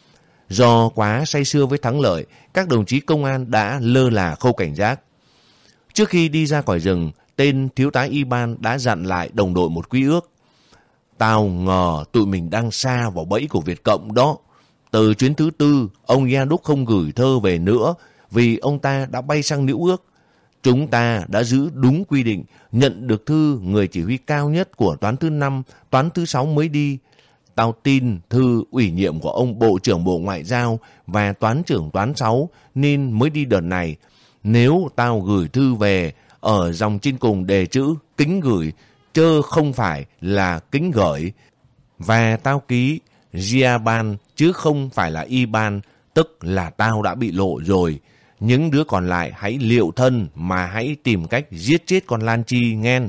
Do quá say sưa với thắng lợi, các đồng chí công an đã lơ là khâu cảnh giác. Trước khi đi ra khỏi rừng, tên thiếu tá Iban đã dặn lại đồng đội một quy ước. Tao ngờ tụi mình đang sa vào bẫy của Việt Cộng đó. Từ chuyến thứ tư, ông Iaduk không gửi thơ về nữa vì ông ta đã bay sang Nữ Ước. Chúng ta đã giữ đúng quy định, nhận được thư người chỉ huy cao nhất của toán thứ năm, toán thứ sáu mới đi. Tao tin thư ủy nhiệm của ông Bộ trưởng Bộ Ngoại giao và toán trưởng toán sáu nên mới đi đợt này. Nếu tao gửi thư về, ở dòng trên cùng đề chữ kính gửi, chớ không phải là kính gửi. Và tao ký Giaban chứ không phải là Iban, tức là tao đã bị lộ rồi. Những đứa còn lại hãy liệu thân mà hãy tìm cách giết chết con Lan Chi nghen.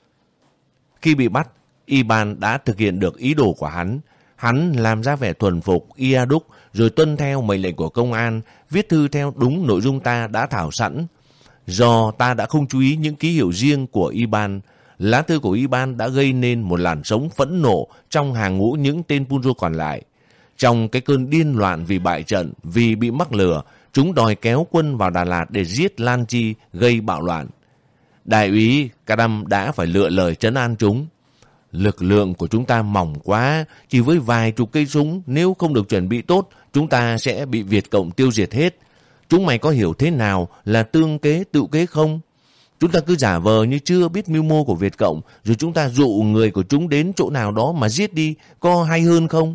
Khi bị bắt, Iban đã thực hiện được ý đồ của hắn. Hắn làm ra vẻ thuần phục Iaduk rồi tuân theo mệnh lệnh của công an, viết thư theo đúng nội dung ta đã thảo sẵn. Do ta đã không chú ý những ký hiệu riêng của Iban, lá thư của Iban đã gây nên một làn sóng phẫn nộ trong hàng ngũ những tên Punro còn lại. Trong cái cơn điên loạn vì bại trận, vì bị mắc lừa, chúng đòi kéo quân vào Đà Lạt để giết Lan Chi, gây bạo loạn. Đại úy Kadam đã phải lựa lời trấn an chúng. Lực lượng của chúng ta mỏng quá, chỉ với vài chục cây súng, nếu không được chuẩn bị tốt, chúng ta sẽ bị Việt Cộng tiêu diệt hết. Chúng mày có hiểu thế nào là tương kế tự kế không? Chúng ta cứ giả vờ như chưa biết mưu mô của Việt Cộng, rồi chúng ta dụ người của chúng đến chỗ nào đó mà giết đi, có hay hơn không?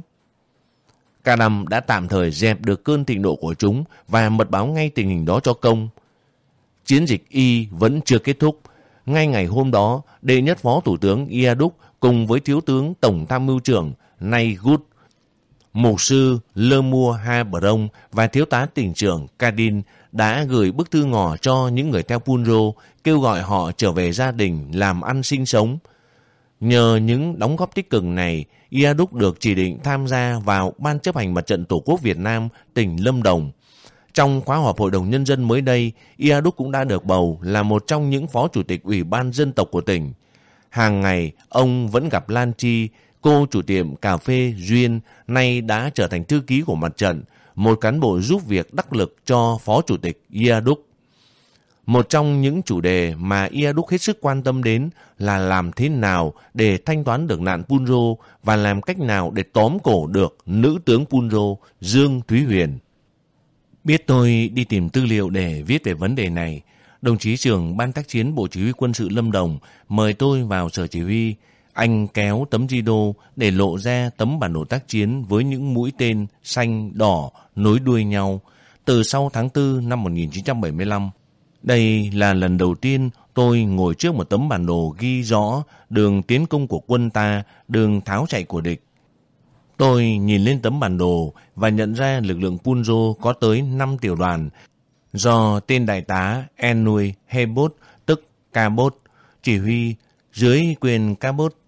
Kadam đã tạm thời dẹp được cơn thịnh nộ của chúng và mật báo ngay tình hình đó cho công. Chiến dịch Y vẫn chưa kết thúc. Ngay ngày hôm đó, đệ nhất phó thủ tướng Iaduk cùng với thiếu tướng tổng tham mưu trưởng Naygut, mục sư Lemua Habrong và thiếu tá tỉnh trưởng Kadin đã gửi bức thư ngỏ cho những người theo Punro, kêu gọi họ trở về gia đình làm ăn sinh sống. Nhờ những đóng góp tích cực này, Iaduk được chỉ định tham gia vào Ban chấp hành Mặt trận Tổ quốc Việt Nam tỉnh Lâm Đồng. Trong khóa họp Hội đồng Nhân dân mới đây, Iaduk cũng đã được bầu là một trong những phó chủ tịch Ủy ban Dân tộc của tỉnh. Hàng ngày, ông vẫn gặp Lan Chi, cô chủ tiệm cà phê Duyên, nay đã trở thành thư ký của mặt trận, một cán bộ giúp việc đắc lực cho phó chủ tịch Iaduk. Một trong những chủ đề mà Iaduk hết sức quan tâm đến là làm thế nào để thanh toán được nạn Punro và làm cách nào để tóm cổ được nữ tướng Punro Dương Thúy Huyền. Biết tôi đi tìm tư liệu để viết về vấn đề này, đồng chí trưởng Ban tác chiến Bộ Chỉ huy Quân sự Lâm Đồng mời tôi vào sở chỉ huy. Anh kéo tấm di đô để lộ ra tấm bản đồ tác chiến với những mũi tên xanh đỏ nối đuôi nhau từ sau tháng tư năm một nghìn chín trăm bảy mươi lăm. Đây là lần đầu tiên tôi ngồi trước một tấm bản đồ ghi rõ đường tiến công của quân ta, đường tháo chạy của địch. Tôi nhìn lên tấm bản đồ và nhận ra lực lượng Punro có tới năm tiểu đoàn do tên đại tá Enui Hebot tức Cabot chỉ huy dưới quyền Cabot.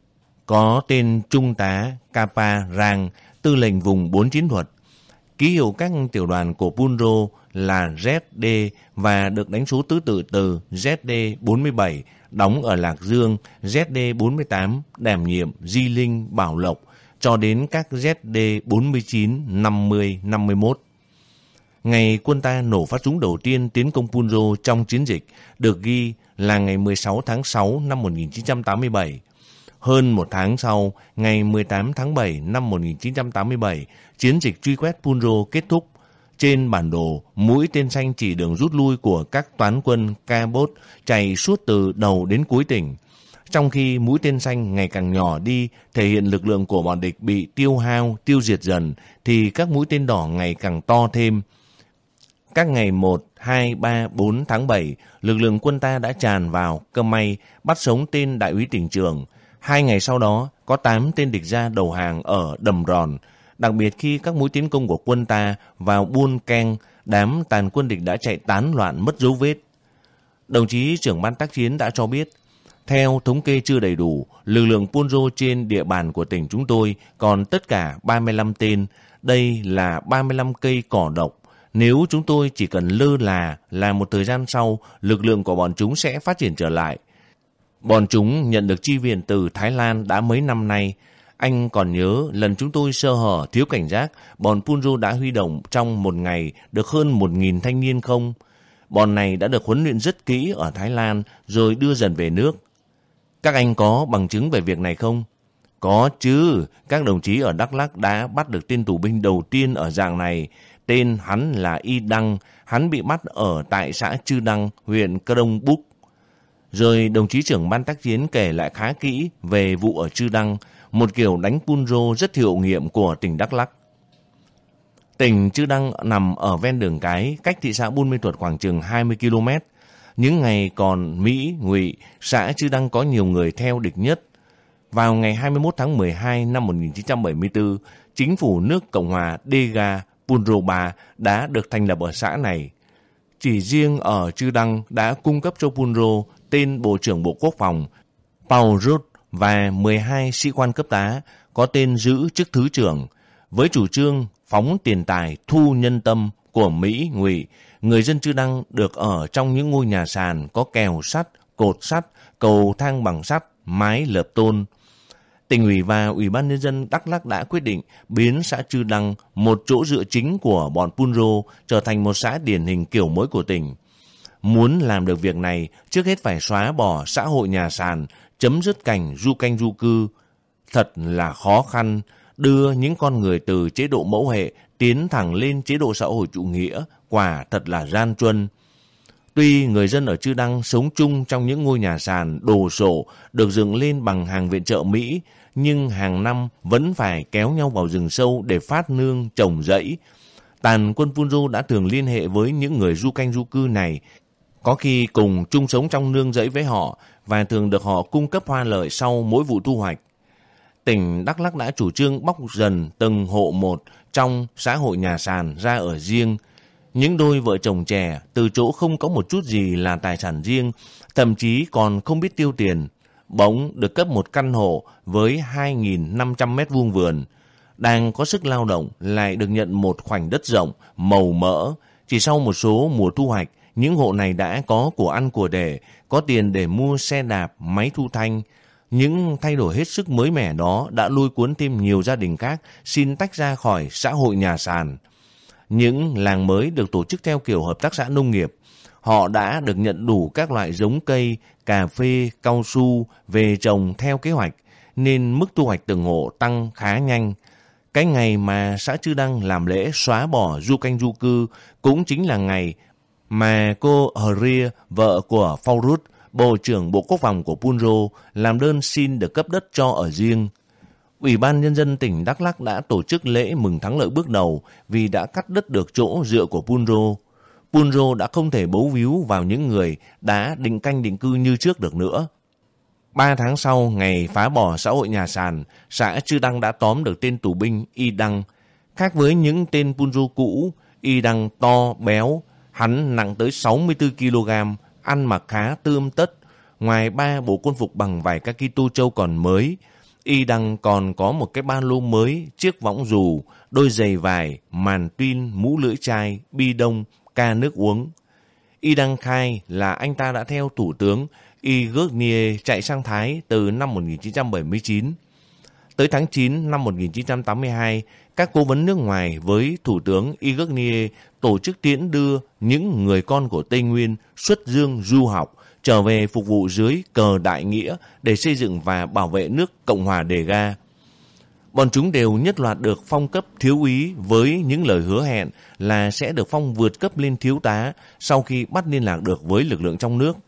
có tên Trung tá Kapa Rang, tư lệnh vùng bốn chiến thuật. Ký hiệu các tiểu đoàn của Punro là Z D và được đánh số thứ tự từ Z D bốn mươi bảy đóng ở Lạc Dương, Z D bốn mươi tám đảm nhiệm Di Linh, Bảo Lộc, cho đến các Z D bốn mươi chín, năm mươi, năm mươi mốt. Ngày quân ta nổ phát súng đầu tiên tiến công Punro trong chiến dịch được ghi là ngày mười sáu tháng sáu năm một nghìn chín trăm tám mươi bảy. Hơn một tháng sau, ngày mười tám tháng bảy năm một nghìn chín trăm tám mươi bảy, chiến dịch truy quét Punro kết thúc. Trên bản đồ, mũi tên xanh chỉ đường rút lui của các toán quân Cabot chạy suốt từ đầu đến cuối tỉnh. Trong khi mũi tên xanh ngày càng nhỏ đi, thể hiện lực lượng của bọn địch bị tiêu hao, tiêu diệt dần, thì các mũi tên đỏ ngày càng to thêm. Các ngày một, hai, ba, bốn tháng bảy, lực lượng quân ta đã tràn vào Cơm May, bắt sống tên đại úy tỉnh trường. Hai ngày sau đó, có tám tên địch ra đầu hàng ở Đầm Ròn. Đặc biệt khi các mũi tiến công của quân ta vào Buôn Keng, đám tàn quân địch đã chạy tán loạn mất dấu vết. Đồng chí trưởng ban tác chiến đã cho biết, theo thống kê chưa đầy đủ, lực lượng Punro trên địa bàn của tỉnh chúng tôi còn tất cả ba mươi lăm tên. Đây là ba mươi lăm cây cỏ độc. Nếu chúng tôi chỉ cần lơ là, là một thời gian sau, lực lượng của bọn chúng sẽ phát triển trở lại. Bọn chúng nhận được chi viện từ Thái Lan đã mấy năm nay. Anh còn nhớ lần chúng tôi sơ hở thiếu cảnh giác, bọn Punro đã huy động trong một ngày được hơn một nghìn thanh niên không? Bọn này đã được huấn luyện rất kỹ ở Thái Lan rồi đưa dần về nước. Các anh có bằng chứng về việc này không? Có chứ, các đồng chí ở Đắk Lắk đã bắt được tên tù binh đầu tiên ở dạng này. Tên hắn là Y Đăng, hắn bị bắt ở tại xã Chư Đăng, huyện Crong Búc. Rồi đồng chí trưởng ban tác chiến kể lại khá kỹ về vụ ở Chư Đăng, một kiểu đánh Punro rất hiệu nghiệm của tỉnh Đắk Lắk. Tỉnh Chư Đăng nằm ở ven đường cái, cách thị xã Buôn Mê Thuột khoảng chừng hai mươi ki lô mét. Những ngày còn Mỹ, Ngụy, xã Chư Đăng có nhiều người theo địch nhất. Vào ngày hai mươi mốt tháng mười hai năm một nghìn chín trăm bảy mươi tư, chính phủ nước Cộng hòa Dega Punro ba đã được thành lập ở xã này. Chỉ riêng ở Chư Đăng đã cung cấp cho Punro tên Bộ trưởng Bộ Quốc phòng Paul Rudd và mười hai sĩ quan cấp tá có tên giữ chức thứ trưởng. Với chủ trương phóng tiền tài thu nhân tâm của Mỹ, Ngụy, người dân Chư Đăng được ở trong những ngôi nhà sàn có kèo sắt, cột sắt, cầu thang bằng sắt, mái lợp tôn. Tỉnh ủy và Ủy ban Nhân dân Đắk Lắk đã quyết định biến xã Chư Đăng, một chỗ dựa chính của bọn Punro, trở thành một xã điển hình kiểu mới của tỉnh. Muốn làm được việc này, trước hết phải xóa bỏ xã hội nhà sàn, chấm dứt cảnh du canh du cư. Thật là khó khăn, đưa những con người từ chế độ mẫu hệ tiến thẳng lên chế độ xã hội chủ nghĩa, quả thật là gian truân. Tuy người dân ở Chư Đăng sống chung trong những ngôi nhà sàn đồ sộ được dựng lên bằng hàng viện trợ Mỹ, nhưng hàng năm vẫn phải kéo nhau vào rừng sâu để phát nương trồng rẫy. Tàn quân Punro đã thường liên hệ với những người du canh du cư này, có khi cùng chung sống trong nương rẫy với họ và thường được họ cung cấp hoa lợi sau mỗi vụ thu hoạch. Tỉnh Đắk Lắk đã chủ trương bóc dần từng hộ một trong xã hội nhà sàn ra ở riêng. Những đôi vợ chồng trẻ từ chỗ không có một chút gì là tài sản riêng, thậm chí còn không biết tiêu tiền, bỗng được cấp một căn hộ với hai nghìn năm trăm mét vuông vườn. Đang có sức lao động lại được nhận một khoảnh đất rộng, màu mỡ. Chỉ sau một số mùa thu hoạch, những hộ này đã có của ăn của để, có tiền để mua xe đạp, máy thu thanh. Những thay đổi hết sức mới mẻ đó đã lôi cuốn thêm nhiều gia đình khác xin tách ra khỏi xã hội nhà sàn. Những làng mới được tổ chức theo kiểu hợp tác xã nông nghiệp. Họ đã được nhận đủ các loại giống cây, cà phê, cao su về trồng theo kế hoạch, nên mức thu hoạch từng hộ tăng khá nhanh. Cái ngày mà xã Chư Đăng làm lễ xóa bỏ du canh du cư cũng chính là ngày mà cô Hria, vợ của Faurut, Bộ trưởng Bộ Quốc phòng của Punro, làm đơn xin được cấp đất cho ở riêng. Ủy ban Nhân dân tỉnh Đắk Lắk đã tổ chức lễ mừng thắng lợi bước đầu vì đã cắt đứt được chỗ dựa của Punro. Punro đã không thể bấu víu vào những người đã định canh định cư như trước được nữa. Ba tháng sau ngày phá bỏ xã hội nhà sàn, xã Chư Đăng đã tóm được tên tù binh Y Đăng. Khác với những tên Punro cũ, Y Đăng to, béo, hắn nặng tới sáu mươi tư ki lô gam, ăn mặc khá tươm tất. Ngoài ba bộ quân phục bằng vải kaki tô châu còn mới, Y Đăng còn có một cái ba lô mới, chiếc võng dù, đôi giày vải, màn pin, mũ lưỡi chai, bi đông, ca nước uống. Y Đăng khai là anh ta đã theo Thủ tướng Igernier chạy sang Thái từ năm một nghìn chín trăm bảy mươi chín. Tới tháng chín năm một nghìn chín trăm tám mươi hai, các cố vấn nước ngoài với Thủ tướng Igernier tổ chức tiễn đưa những người con của Tây Nguyên xuất dương du học trở về phục vụ dưới cờ đại nghĩa để xây dựng và bảo vệ nước Cộng hòa Đề Ga. Bọn chúng đều nhất loạt được phong cấp thiếu úy với những lời hứa hẹn là sẽ được phong vượt cấp lên thiếu tá sau khi bắt liên lạc được với lực lượng trong nước.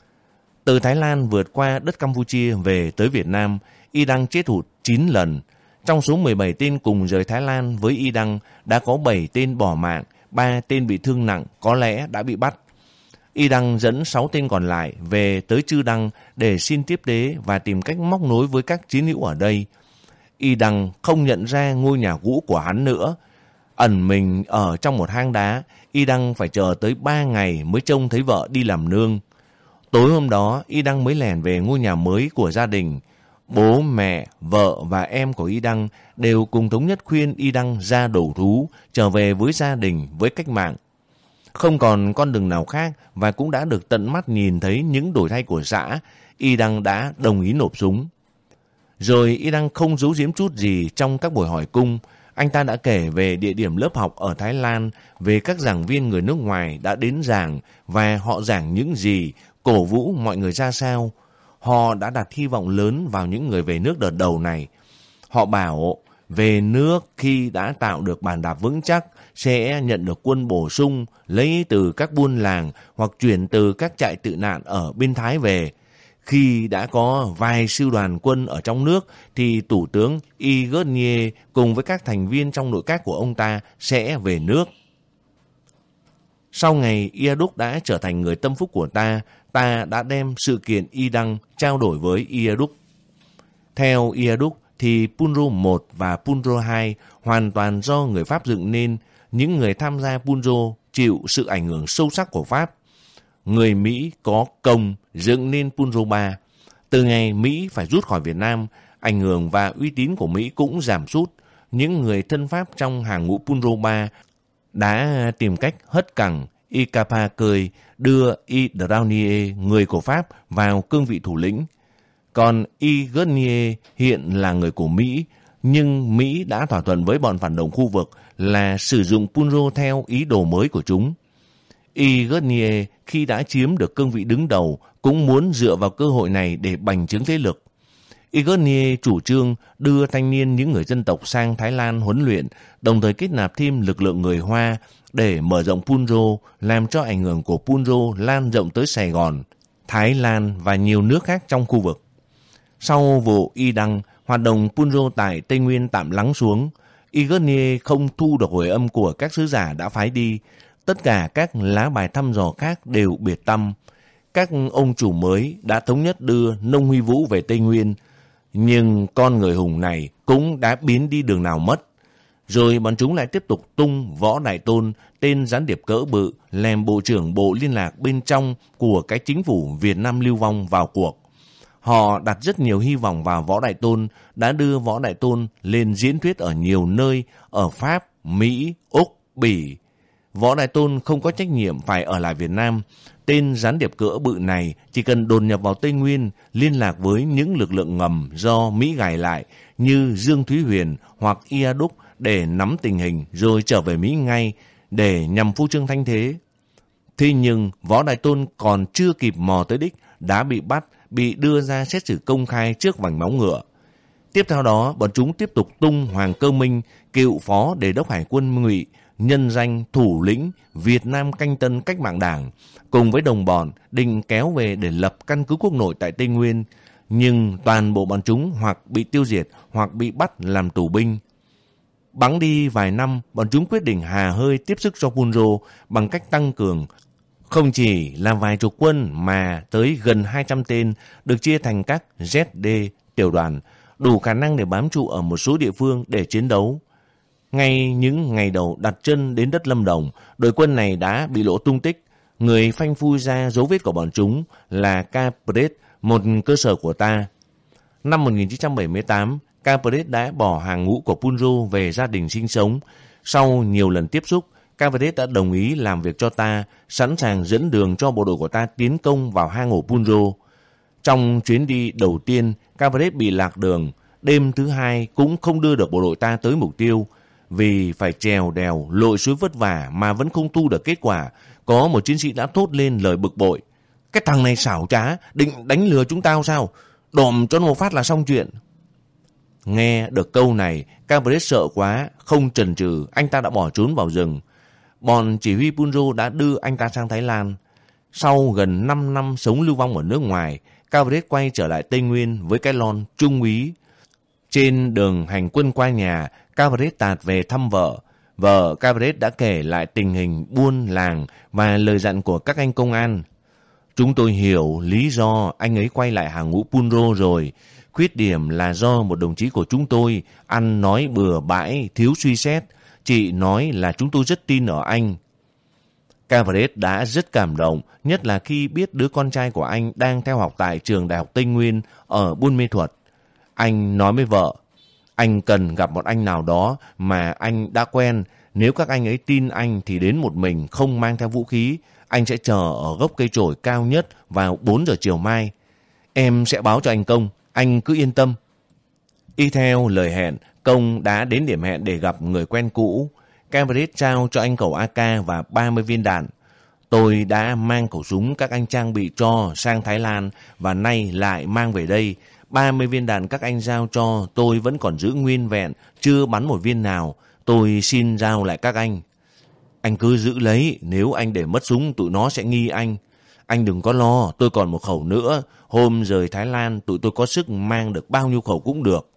Từ Thái Lan vượt qua đất Campuchia về tới Việt Nam, Y Đăng chết hụt chín lần. Trong số mười bảy tên cùng rời Thái Lan với Y Đăng đã có bảy tên bỏ mạng, ba tên bị thương nặng có lẽ đã bị bắt. Y Đăng dẫn sáu tên còn lại về tới Chư Đăng để xin tiếp tế và tìm cách móc nối với các chiến hữu ở đây. Y Đăng không nhận ra ngôi nhà cũ của hắn nữa. Ẩn mình ở trong một hang đá, Y Đăng phải chờ tới ba ngày mới trông thấy vợ đi làm nương. Tối hôm đó, Y Đăng mới lẻn về ngôi nhà mới của gia đình. Bố, mẹ, vợ và em của Y Đăng đều cùng thống nhất khuyên Y Đăng ra đầu thú, trở về với gia đình, với cách mạng. Không còn con đường nào khác và cũng đã được tận mắt nhìn thấy những đổi thay của xã, Y Đăng đã đồng ý nộp súng. Rồi Y Đăng không giấu giếm chút gì trong các buổi hỏi cung. Anh ta đã kể về địa điểm lớp học ở Thái Lan, về các giảng viên người nước ngoài đã đến giảng và họ giảng những gì, cổ vũ mọi người ra sao. Họ đã đặt hy vọng lớn vào những người về nước đợt đầu này. Họ bảo về nước khi đã tạo được bàn đạp vững chắc sẽ nhận được quân bổ sung lấy từ các buôn làng hoặc chuyển từ các trại tự nạn ở bên Thái về. Khi đã có vài sư đoàn quân ở trong nước thì Thủ tướng Igernier cùng với các thành viên trong nội các của ông ta sẽ về nước. Sau ngày Iaduk đã trở thành người tâm phúc của ta, ta đã đem sự kiện Y Đăng trao đổi với Iaduk. Theo Iaduk thì Punro một và Punro hai hoàn toàn do người Pháp dựng nên. Những người tham gia Punro chịu sự ảnh hưởng sâu sắc của Pháp. Người Mỹ có công dựng nên Punro ba. Từ ngày Mỹ phải rút khỏi Việt Nam, ảnh hưởng và uy tín của Mỹ cũng giảm sút. Những người thân Pháp trong hàng ngũ Punro ba đã tìm cách hất cẳng Icapa cười đưa Idraunier, người của Pháp, vào cương vị thủ lĩnh. Còn Igernier hiện là người của Mỹ, nhưng Mỹ đã thỏa thuận với bọn phản động khu vực là sử dụng Punro theo ý đồ mới của chúng. Igernier khi đã chiếm được cương vị đứng đầu cũng muốn dựa vào cơ hội này để bành trướng thế lực. Igernier chủ trương đưa thanh niên những người dân tộc sang Thái Lan huấn luyện, đồng thời kết nạp thêm lực lượng người Hoa để mở rộng Punro, làm cho ảnh hưởng của Punro lan rộng tới Sài Gòn, Thái Lan và nhiều nước khác trong khu vực. Sau vụ Y Đăng, hoạt động Punro tại Tây Nguyên tạm lắng xuống. Igernier không thu được hồi âm của các sứ giả đã phái đi. Tất cả các lá bài thăm dò khác đều biệt tăm. Các ông chủ mới đã thống nhất đưa Nông Huy Vũ về Tây Nguyên, nhưng con người hùng này cũng đã biến đi đường nào mất. Rồi bọn chúng lại tiếp tục tung Võ Đại Tôn, tên gián điệp cỡ bự, làm bộ trưởng bộ liên lạc bên trong của cái chính phủ Việt Nam lưu vong vào cuộc. Họ đặt rất nhiều hy vọng vào Võ Đại Tôn, đã đưa Võ Đại Tôn lên diễn thuyết ở nhiều nơi, ở Pháp, Mỹ, Úc, Bỉ. Võ Đại Tôn không có trách nhiệm phải ở lại Việt Nam. Tên gián điệp cỡ bự này chỉ cần đột nhập vào Tây Nguyên, liên lạc với những lực lượng ngầm do Mỹ gài lại như Dương Thúy Huyền hoặc Iaduk để nắm tình hình rồi trở về Mỹ ngay để nhằm phô trương thanh thế. Thế nhưng Võ Đại Tôn còn chưa kịp mò tới đích đã bị bắt, bị đưa ra xét xử công khai trước vành móng ngựa. Tiếp theo đó, bọn chúng tiếp tục tung Hoàng Cơ Minh, cựu phó đề đốc hải quân Ngụy, nhân danh thủ lĩnh Việt Nam Canh Tân Cách mạng Đảng, cùng với đồng bọn định kéo về để lập căn cứ quốc nội tại Tây Nguyên, nhưng toàn bộ bọn chúng hoặc bị tiêu diệt hoặc bị bắt làm tù binh. Bẵng đi vài năm, bọn chúng quyết định hà hơi tiếp sức cho Punro bằng cách tăng cường. Không chỉ là vài chục quân mà tới gần hai trăm tên được chia thành các Z D tiểu đoàn, đủ khả năng để bám trụ ở một số địa phương để chiến đấu. Ngay những ngày đầu đặt chân đến đất Lâm Đồng, đội quân này đã bị lộ tung tích. Người phanh phui ra dấu vết của bọn chúng là Capret, một cơ sở của ta. Năm một nghìn chín trăm bảy mươi tám, Cavaret đã bỏ hàng ngũ của Punro về gia đình sinh sống. Sau nhiều lần tiếp xúc, Cavaret đã đồng ý làm việc cho ta, sẵn sàng dẫn đường cho bộ đội của ta tiến công vào hang ổ Punro. Trong chuyến đi đầu tiên, Cavaret bị lạc đường. Đêm thứ hai cũng không đưa được bộ đội ta tới mục tiêu. Vì phải trèo đèo, lội suối vất vả mà vẫn không thu được kết quả, có một chiến sĩ đã thốt lên lời bực bội. Cái thằng này xảo trá, định đánh lừa chúng tao sao? Đòm cho nó một phát là xong chuyện. Nghe được câu này, Cavaret sợ quá, không chần chừ, anh ta đã bỏ trốn vào rừng. Bọn chỉ huy Punro đã đưa anh ta sang Thái Lan. Sau gần năm năm sống lưu vong ở nước ngoài, Cavaret quay trở lại Tây Nguyên với cái lon trung úy. Trên đường hành quân qua nhà, Cavaret tạt về thăm vợ. Vợ Cavaret đã kể lại tình hình buôn làng và lời dặn của các anh công an. Chúng tôi hiểu lý do anh ấy quay lại hàng ngũ Punro rồi. Khuyết điểm là do một đồng chí của chúng tôi ăn nói bừa bãi, thiếu suy xét. Chị nói là chúng tôi rất tin ở anh. Cavaret đã rất cảm động, nhất là khi biết đứa con trai của anh đang theo học tại trường Đại học Tây Nguyên ở Buôn Mê Thuột. Anh nói với vợ, anh cần gặp một anh nào đó mà anh đã quen. Nếu các anh ấy tin anh thì đến một mình, không mang theo vũ khí. Anh sẽ chờ ở gốc cây chổi cao nhất vào bốn giờ chiều mai. Em sẽ báo cho anh Công, anh cứ yên tâm. Y theo lời hẹn, Công đã đến điểm hẹn để gặp người quen cũ. Cavaret trao cho anh khẩu a ca và ba mươi viên đạn. Tôi đã mang khẩu súng các anh trang bị cho sang Thái Lan và nay lại mang về đây. ba mươi viên đạn các anh giao cho tôi vẫn còn giữ nguyên vẹn, chưa bắn một viên nào. Tôi xin giao lại các anh. Anh cứ giữ lấy, nếu anh để mất súng tụi nó sẽ nghi anh. Anh đừng có lo, tôi còn một khẩu nữa. Hôm rời Thái Lan tụi tôi có sức mang được bao nhiêu khẩu cũng được.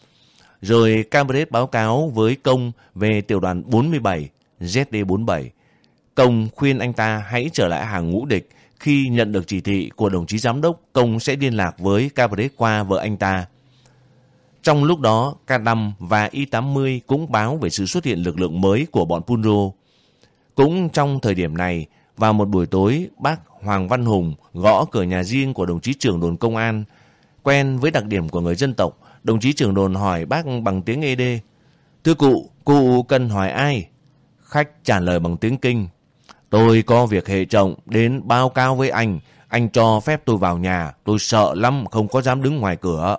Rồi Cavaret báo cáo với Công về tiểu đoàn bốn mươi bảy, Z D bốn mươi bảy. Công khuyên anh ta hãy trở lại hàng ngũ địch. Khi nhận được chỉ thị của đồng chí giám đốc, Công sẽ liên lạc với Cavaret qua vợ anh ta. Trong lúc đó, K năm và Y tám mươi cũng báo về sự xuất hiện lực lượng mới của bọn Punro. Cũng trong thời điểm này, vào một buổi tối, bác Hoàng Văn Hùng gõ cửa nhà riêng của đồng chí trưởng đồn công an. Quen với đặc điểm của người dân tộc, đồng chí trưởng đồn hỏi bác bằng tiếng Ê Đê. Thưa cụ, cụ cần hỏi ai? Khách trả lời bằng tiếng Kinh. Tôi có việc hệ trọng đến báo cáo với anh. Anh cho phép tôi vào nhà. Tôi sợ lắm, không có dám đứng ngoài cửa.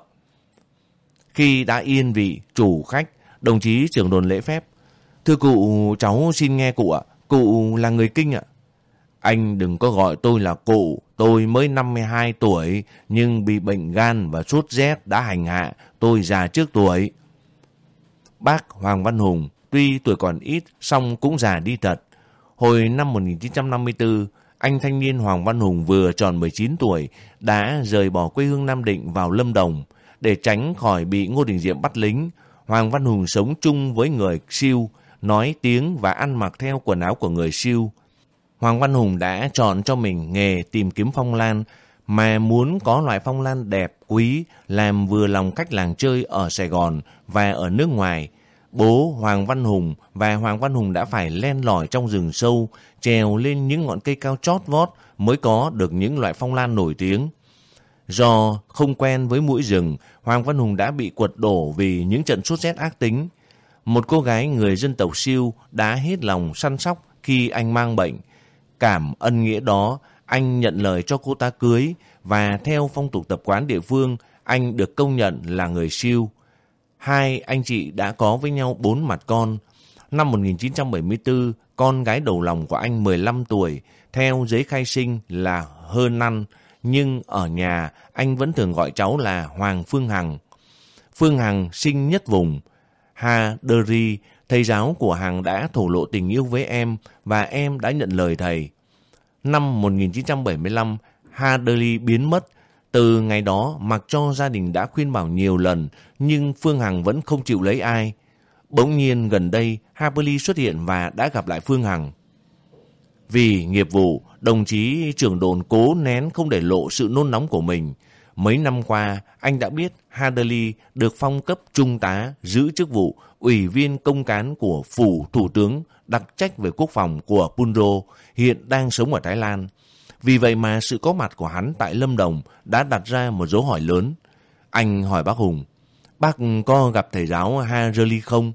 Khi đã yên vị, chủ khách, đồng chí trưởng đồn lễ phép. Thưa cụ, cháu xin nghe cụ ạ. Cụ là người Kinh ạ. Anh đừng có gọi tôi là cụ. Tôi mới năm mươi hai tuổi, nhưng bị bệnh gan và sốt rét đã hành hạ. Tôi già trước tuổi. Bác Hoàng Văn Hùng, tuy tuổi còn ít, song cũng già đi thật. Hồi năm một nghìn chín trăm năm mươi tư, anh thanh niên Hoàng Văn Hùng vừa tròn mười chín tuổi, đã rời bỏ quê hương Nam Định vào Lâm Đồng. Để tránh khỏi bị Ngô Đình Diệm bắt lính, Hoàng Văn Hùng sống chung với người Siêu, nói tiếng và ăn mặc theo quần áo của người Siêu. Hoàng Văn Hùng đã chọn cho mình nghề tìm kiếm phong lan, mà muốn có loại phong lan đẹp, quý, làm vừa lòng khách làng chơi ở Sài Gòn và ở nước ngoài. Bố Hoàng Văn Hùng và Hoàng Văn Hùng đã phải len lỏi trong rừng sâu, trèo lên những ngọn cây cao chót vót mới có được những loại phong lan nổi tiếng. Do không quen với mũi rừng, Hoàng Văn Hùng đã bị quật đổ vì những trận sốt rét ác tính. Một cô gái người dân tộc Siêu đã hết lòng săn sóc khi anh mang bệnh. Cảm ân nghĩa đó, anh nhận lời cho cô ta cưới và theo phong tục tập quán địa phương, anh được công nhận là người Siêu. Hai anh chị đã có với nhau bốn mặt con. Năm một nghìn chín trăm bảy mươi tư, con gái đầu lòng của anh mười lăm tuổi, theo giấy khai sinh là Hơ Năn, nhưng ở nhà anh vẫn thường gọi cháu là Hoàng Phương Hằng. Phương Hằng sinh nhất vùng. Ha Đơ Ri, thầy giáo của Hằng đã thổ lộ tình yêu với em và em đã nhận lời thầy. Năm một nghìn chín trăm bảy mươi lăm, Ha Đơ Ri biến mất. Từ ngày đó, mặc cho gia đình đã khuyên bảo nhiều lần, nhưng Phương Hằng vẫn không chịu lấy ai. Bỗng nhiên gần đây, Ha Đơ Ri xuất hiện và đã gặp lại Phương Hằng. Vì nghiệp vụ, đồng chí trưởng đồn cố nén không để lộ sự nôn nóng của mình. Mấy năm qua, anh đã biết Ha Đơ Ri được phong cấp trung tá, giữ chức vụ ủy viên công cán của phủ thủ tướng đặc trách về quốc phòng của Punro, hiện đang sống ở Thái Lan. Vì vậy mà sự có mặt của hắn tại Lâm Đồng đã đặt ra một dấu hỏi lớn. Anh hỏi bác Hùng, bác có gặp thầy giáo Harley không?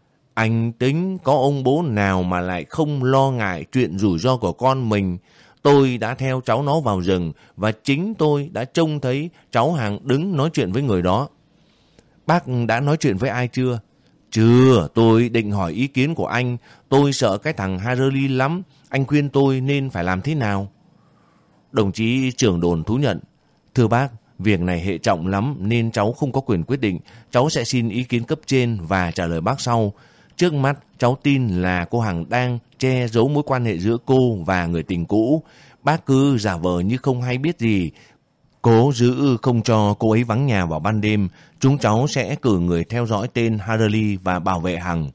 Anh tính có ông bố nào mà lại không lo ngại chuyện rủi ro của con mình. Tôi đã theo cháu nó vào rừng và chính tôi đã trông thấy cháu hàng đứng nói chuyện với người đó. Bác đã nói chuyện với ai chưa? Chưa, tôi định hỏi ý kiến của anh. Tôi sợ cái thằng Harley lắm. Anh khuyên tôi nên phải làm thế nào? Đồng chí trưởng đồn thú nhận, thưa bác, việc này hệ trọng lắm nên cháu không có quyền quyết định. Cháu sẽ xin ý kiến cấp trên và trả lời bác sau. Trước mắt, cháu tin là cô Hằng đang che giấu mối quan hệ giữa cô và người tình cũ. Bác cứ giả vờ như không hay biết gì. Cố giữ không cho cô ấy vắng nhà vào ban đêm. Chúng cháu sẽ cử người theo dõi tên Harley và bảo vệ Hằng.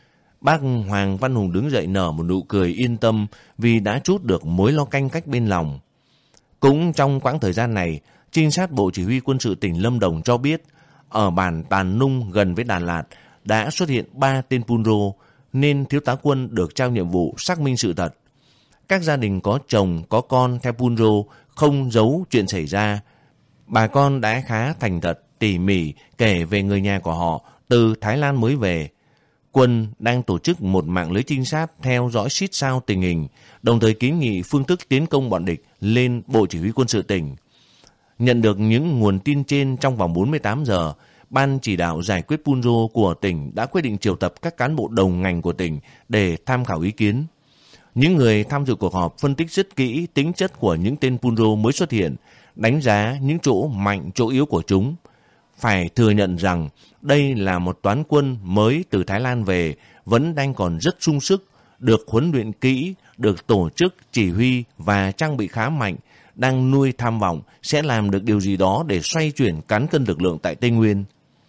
Bác Hoàng Văn Hùng đứng dậy nở một nụ cười yên tâm vì đã trút được mối lo canh cách bên lòng. Cũng trong quãng thời gian này, trinh sát Bộ Chỉ huy Quân sự tỉnh Lâm Đồng cho biết ở bản Tàn Nung gần với Đà Lạt đã xuất hiện ba tên Punro nên thiếu tá Quân được trao nhiệm vụ xác minh sự thật. Các gia đình có chồng, có con theo Punro không giấu chuyện xảy ra. Bà con đã khá thành thật, tỉ mỉ kể về người nhà của họ từ Thái Lan mới về. Quân đang tổ chức một mạng lưới trinh sát theo dõi sát sao tình hình, đồng thời kiến nghị phương thức tiến công bọn địch lên Bộ Chỉ huy Quân sự tỉnh. Nhận được những nguồn tin trên trong vòng bốn mươi tám giờ, Ban chỉ đạo giải quyết Punro của tỉnh đã quyết định triệu tập các cán bộ đầu ngành của tỉnh để tham khảo ý kiến. Những người tham dự cuộc họp phân tích rất kỹ tính chất của những tên Punro mới xuất hiện, đánh giá những chỗ mạnh, chỗ yếu của chúng. Phải thừa nhận rằng đây là một toán quân mới từ Thái Lan về, vẫn đang còn rất sung sức, được huấn luyện kỹ, được tổ chức, chỉ huy và trang bị khá mạnh, đang nuôi tham vọng sẽ làm được điều gì đó để xoay chuyển cán cân lực lượng tại Tây Nguyên.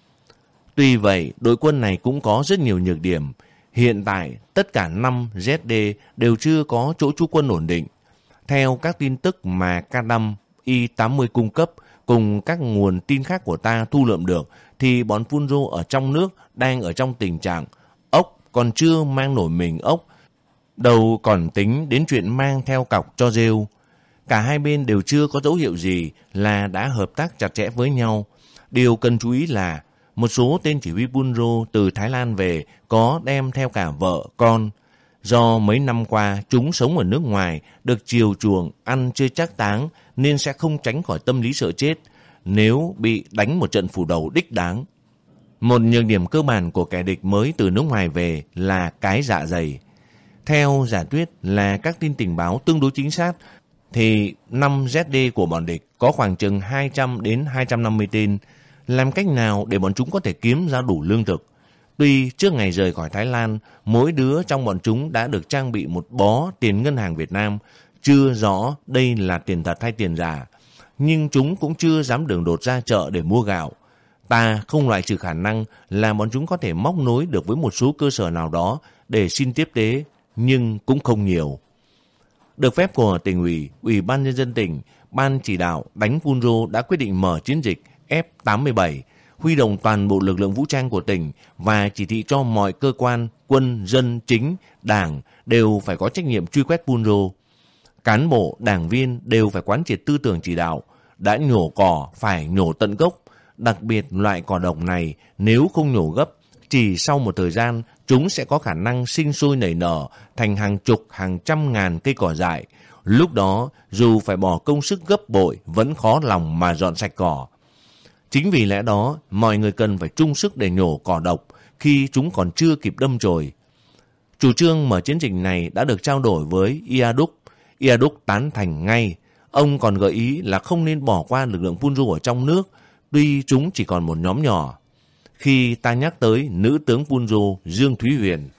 Tuy vậy, đội quân này cũng có rất nhiều nhược điểm. Hiện tại, tất cả năm Z D đều chưa có chỗ trú quân ổn định. Theo các tin tức mà K năm Y tám mươi cung cấp cùng các nguồn tin khác của ta thu lượm được, thì bọn Punro ở trong nước đang ở trong tình trạng ốc còn chưa mang nổi mình ốc, đầu còn tính đến chuyện mang theo cọc cho rêu. Cả hai bên đều chưa có dấu hiệu gì là đã hợp tác chặt chẽ với nhau. Điều cần chú ý là một số tên chỉ huy Punro từ Thái Lan về có đem theo cả vợ, con. Do mấy năm qua chúng sống ở nước ngoài, được chiều chuộng, ăn chơi trác táng nên sẽ không tránh khỏi tâm lý sợ chết nếu bị đánh một trận phủ đầu đích đáng. Một nhược điểm cơ bản của kẻ địch mới từ nước ngoài về là cái dạ dày. Theo giả thuyết là các tin tình báo tương đối chính xác, thì năm Z D của bọn địch có khoảng chừng hai trăm đến hai trăm năm mươi tên. Làm cách nào để bọn chúng có thể kiếm ra đủ lương thực? Tuy trước ngày rời khỏi Thái Lan, mỗi đứa trong bọn chúng đã được trang bị một bó tiền ngân hàng Việt Nam, chưa rõ đây là tiền thật hay tiền giả, nhưng chúng cũng chưa dám đường đột ra chợ để mua gạo. Ta không loại trừ khả năng là bọn chúng có thể móc nối được với một số cơ sở nào đó để xin tiếp tế, nhưng cũng không nhiều. Được phép của tỉnh ủy, Ủy ban Nhân dân tỉnh, Ban chỉ đạo đánh Punro đã quyết định mở chiến dịch F tám mươi bảy, huy động toàn bộ lực lượng vũ trang của tỉnh và chỉ thị cho mọi cơ quan, quân, dân, chính, đảng đều phải có trách nhiệm truy quét Punro. Cán bộ, đảng viên đều phải quán triệt tư tưởng chỉ đạo, đã nhổ cỏ phải nhổ tận gốc, đặc biệt loại cỏ độc này nếu không nhổ gấp, chỉ sau một thời gian chúng sẽ có khả năng sinh sôi nảy nở thành hàng chục, hàng trăm ngàn cây cỏ dại. Lúc đó dù phải bỏ công sức gấp bội vẫn khó lòng mà dọn sạch cỏ. Chính vì lẽ đó, mọi người cần phải chung sức để nhổ cỏ độc khi chúng còn chưa kịp đâm chồi. Chủ trương mở chiến dịch này đã được trao đổi với Iaduk. Iaduk tán thành ngay. Ông còn gợi ý là không nên bỏ qua lực lượng Punro ở trong nước, tuy chúng chỉ còn một nhóm nhỏ. Khi ta nhắc tới nữ tướng Punro Dương Thúy Huyền,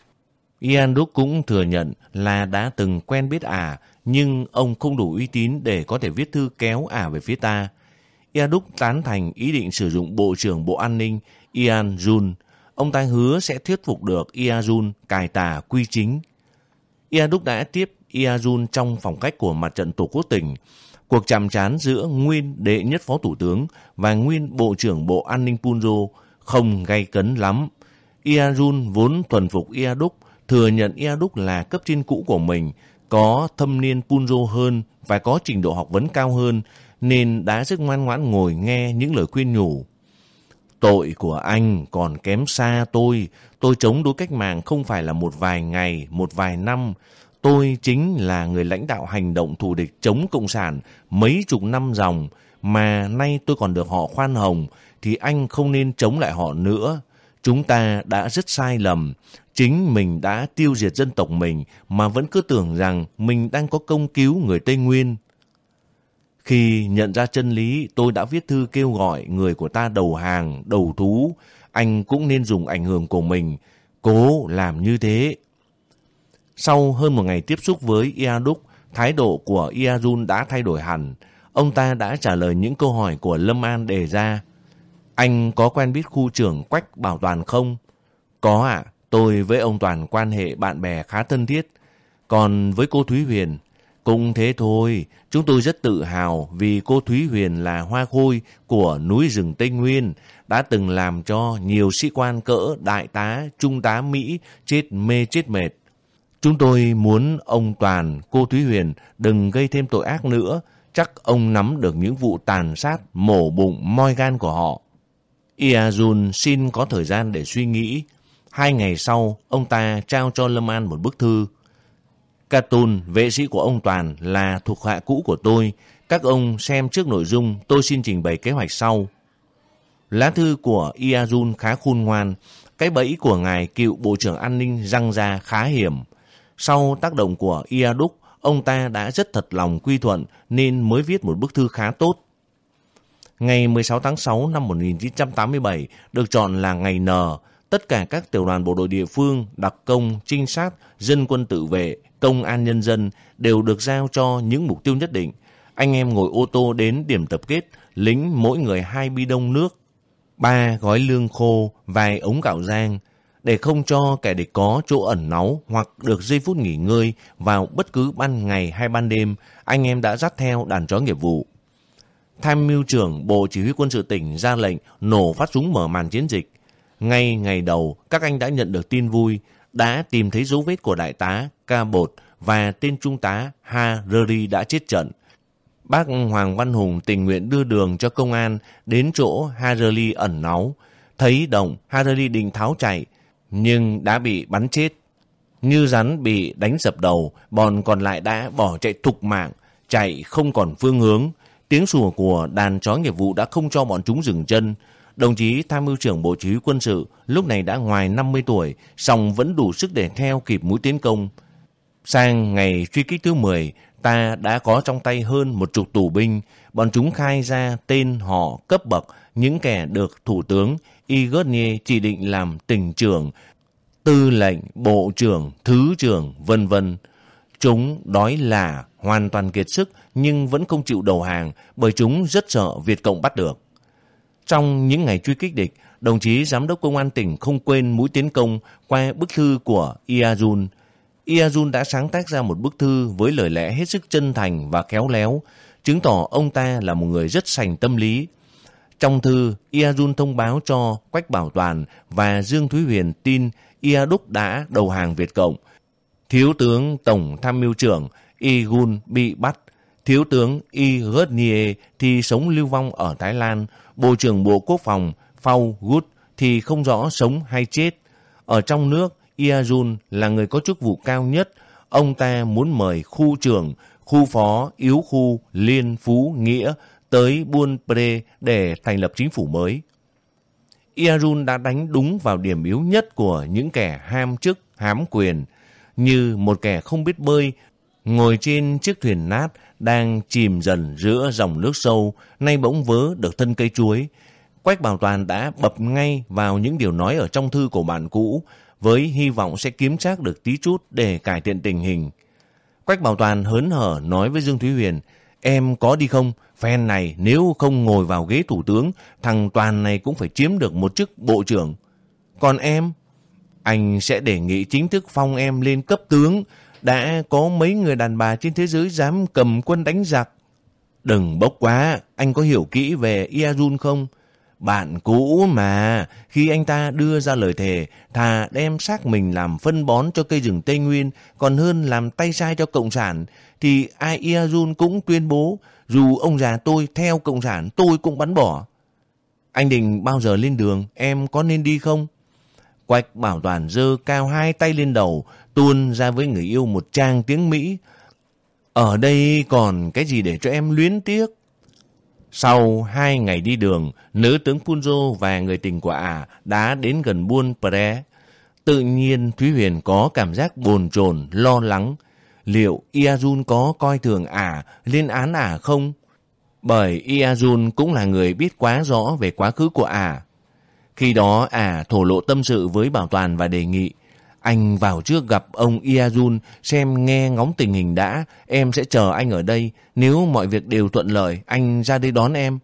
Iaduk cũng thừa nhận là đã từng quen biết ả, nhưng ông không đủ uy tín để có thể viết thư kéo ả về phía ta. Iaduk tán thành ý định sử dụng Bộ trưởng Bộ An ninh Ian Jun. Ông ta hứa sẽ thuyết phục được Ian Jun cải tà quy chính. Iaduk đã tiếp Ian Jun trong phòng khách của Mặt trận Tổ quốc tỉnh. Cuộc chạm trán giữa nguyên đệ nhất phó thủ tướng và nguyên Bộ trưởng Bộ An ninh Punro không gay cấn lắm. Ian Jun vốn thuần phục Iaduk, thừa nhận Iaduk là cấp trên cũ của mình, có thâm niên Punro hơn và có trình độ học vấn cao hơn, nên đã rất ngoan ngoãn ngồi nghe những lời khuyên nhủ. Tội của anh còn kém xa tôi. Tôi chống đối cách mạng không phải là một vài ngày, một vài năm. Tôi chính là người lãnh đạo hành động thù địch chống Cộng sản mấy chục năm dòng, mà nay tôi còn được họ khoan hồng, thì anh không nên chống lại họ nữa. Chúng ta đã rất sai lầm. Chính mình đã tiêu diệt dân tộc mình mà vẫn cứ tưởng rằng mình đang có công cứu người Tây Nguyên. Khi nhận ra chân lý, tôi đã viết thư kêu gọi người của ta đầu hàng, đầu thú. Anh cũng nên dùng ảnh hưởng của mình, cố làm như thế. Sau hơn một ngày tiếp xúc với Iaduk, thái độ của Iazun đã thay đổi hẳn. Ông ta đã trả lời những câu hỏi của Lâm An đề ra. Anh có quen biết khu trưởng Quách Bảo Toàn không? Có ạ, à, tôi với ông Toàn quan hệ bạn bè khá thân thiết. Còn với cô Thúy Huyền, cũng thế thôi. Chúng tôi rất tự hào vì cô Thúy Huyền là hoa khôi của núi rừng Tây Nguyên, đã từng làm cho nhiều sĩ quan cỡ đại tá, trung tá Mỹ chết mê chết mệt. Chúng tôi muốn ông Toàn, cô Thúy Huyền đừng gây thêm tội ác nữa. Chắc ông nắm được những vụ tàn sát, mổ bụng, moi gan của họ. Iazun xin có thời gian để suy nghĩ. Hai ngày sau, ông ta trao cho Lâm An một bức thư. Cartoon, vệ sĩ của ông Toàn là thuộc hạ cũ của tôi. Các ông xem trước nội dung, tôi xin trình bày kế hoạch sau. Lá thư của Iazun khá khôn ngoan. Cái bẫy của ngài cựu Bộ trưởng An ninh răng ra khá hiểm. Sau tác động của Iaduk, ông ta đã rất thật lòng quy thuận nên mới viết một bức thư khá tốt. Ngày mười sáu tháng sáu năm một nghìn chín trăm tám mươi bảy được chọn là ngày N. Tất cả các tiểu đoàn bộ đội địa phương, đặc công, trinh sát, dân quân tự vệ, công an nhân dân đều được giao cho những mục tiêu nhất định. Anh em ngồi ô tô đến điểm tập kết, lính mỗi người hai bi đông nước, ba gói lương khô, vài ống gạo rang, để không cho kẻ địch có chỗ ẩn náu hoặc được giây phút nghỉ ngơi vào bất cứ ban ngày hay ban đêm. Anh em đã dắt theo đàn chó nghiệp vụ. Tham mưu trưởng Bộ Chỉ huy Quân sự tỉnh ra lệnh nổ phát súng mở màn chiến dịch. Ngay ngày đầu, các anh đã nhận được tin vui, đã tìm thấy dấu vết của đại tá Ca Bột và tên trung tá Ha Reri đã chết trận. Bác Hoàng Văn Hùng tình nguyện đưa đường cho công an đến chỗ Hareli ẩn náu. Thấy động, Hareli định tháo chạy, nhưng đã bị bắn chết. Như rắn bị đánh dập đầu, bọn còn lại đã bỏ chạy thục mạng, chạy không còn phương hướng. Tiếng sủa của đàn chó nghiệp vụ đã không cho bọn chúng dừng chân. Đồng chí tham mưu trưởng Bộ Chỉ huy Quân sự lúc này đã ngoài năm mươi tuổi, song vẫn đủ sức để theo kịp mũi tiến công. Sang ngày truy kích thứ mười, ta đã có trong tay hơn một chục tù binh. Bọn chúng khai ra tên họ cấp bậc những kẻ được Thủ tướng Igotnier chỉ định làm tỉnh trưởng, tư lệnh, bộ trưởng, thứ trưởng, vân vân. Chúng đói là hoàn toàn kiệt sức nhưng vẫn không chịu đầu hàng bởi chúng rất sợ Việt Cộng bắt được. Trong những ngày truy kích địch, đồng chí Giám đốc Công an tỉnh không quên mũi tiến công qua bức thư của Iazun. Iazun đã sáng tác ra một bức thư với lời lẽ hết sức chân thành và khéo léo, chứng tỏ ông ta là một người rất sành tâm lý. Trong thư, Iazun thông báo cho Quách Bảo Toàn và Dương Thúy Huyền tin Iaduk đã đầu hàng Việt Cộng. Thiếu tướng Tổng tham mưu trưởng Igun bị bắt, Thiếu tướng Igotnier thì sống lưu vong ở Thái Lan, Bộ trưởng Bộ Quốc phòng Phao Gut thì không rõ sống hay chết. Ở trong nước, Iazun là người có chức vụ cao nhất. Ông ta muốn mời khu trưởng, khu phó, yếu khu, liên, phú, nghĩa tới Buôn Pre để thành lập chính phủ mới. Iazun đã đánh đúng vào điểm yếu nhất của những kẻ ham chức, hám quyền. Như một kẻ không biết bơi, ngồi trên chiếc thuyền nát đang chìm dần giữa dòng nước sâu, nay bỗng vớ được thân cây chuối. Quách Bảo Toàn đã bập ngay vào những điều nói ở trong thư của bạn cũ, với hy vọng sẽ kiếm trác được tí chút để cải thiện tình hình. Quách Bảo Toàn hớn hở nói với Dương Thúy Huyền, em có đi không? Phen này nếu không ngồi vào ghế thủ tướng, thằng Toàn này cũng phải chiếm được một chức bộ trưởng. Còn em? Anh sẽ đề nghị chính thức phong em lên cấp tướng. Đã có mấy người đàn bà trên thế giới dám cầm quân đánh giặc. Đừng bốc quá, anh có hiểu kỹ về Iazun không? Bạn cũ mà, khi anh ta đưa ra lời thề, thà đem xác mình làm phân bón cho cây rừng Tây Nguyên, còn hơn làm tay sai cho Cộng sản, thì ai Iazun cũng tuyên bố, dù ông già tôi theo Cộng sản tôi cũng bắn bỏ. Anh định bao giờ lên đường, em có nên đi không? Quách Bảo Toàn giơ cao hai tay lên đầu, tuôn ra với người yêu một tràng tiếng Mỹ. Ở đây còn cái gì để cho em luyến tiếc? Sau hai ngày đi đường, nữ tướng Punjo và người tình của ả đã đến gần Buôn Pre. Tự nhiên Thúy Huyền có cảm giác bồn chồn, lo lắng. Liệu Iazun có coi thường ả, lên án ả không? Bởi Iazun cũng là người biết quá rõ về quá khứ của ả. Khi đó ả thổ lộ tâm sự với Bảo Toàn và đề nghị: anh vào trước gặp ông Iazun xem nghe ngóng tình hình đã, em sẽ chờ anh ở đây, nếu mọi việc đều thuận lợi anh ra đây đón em.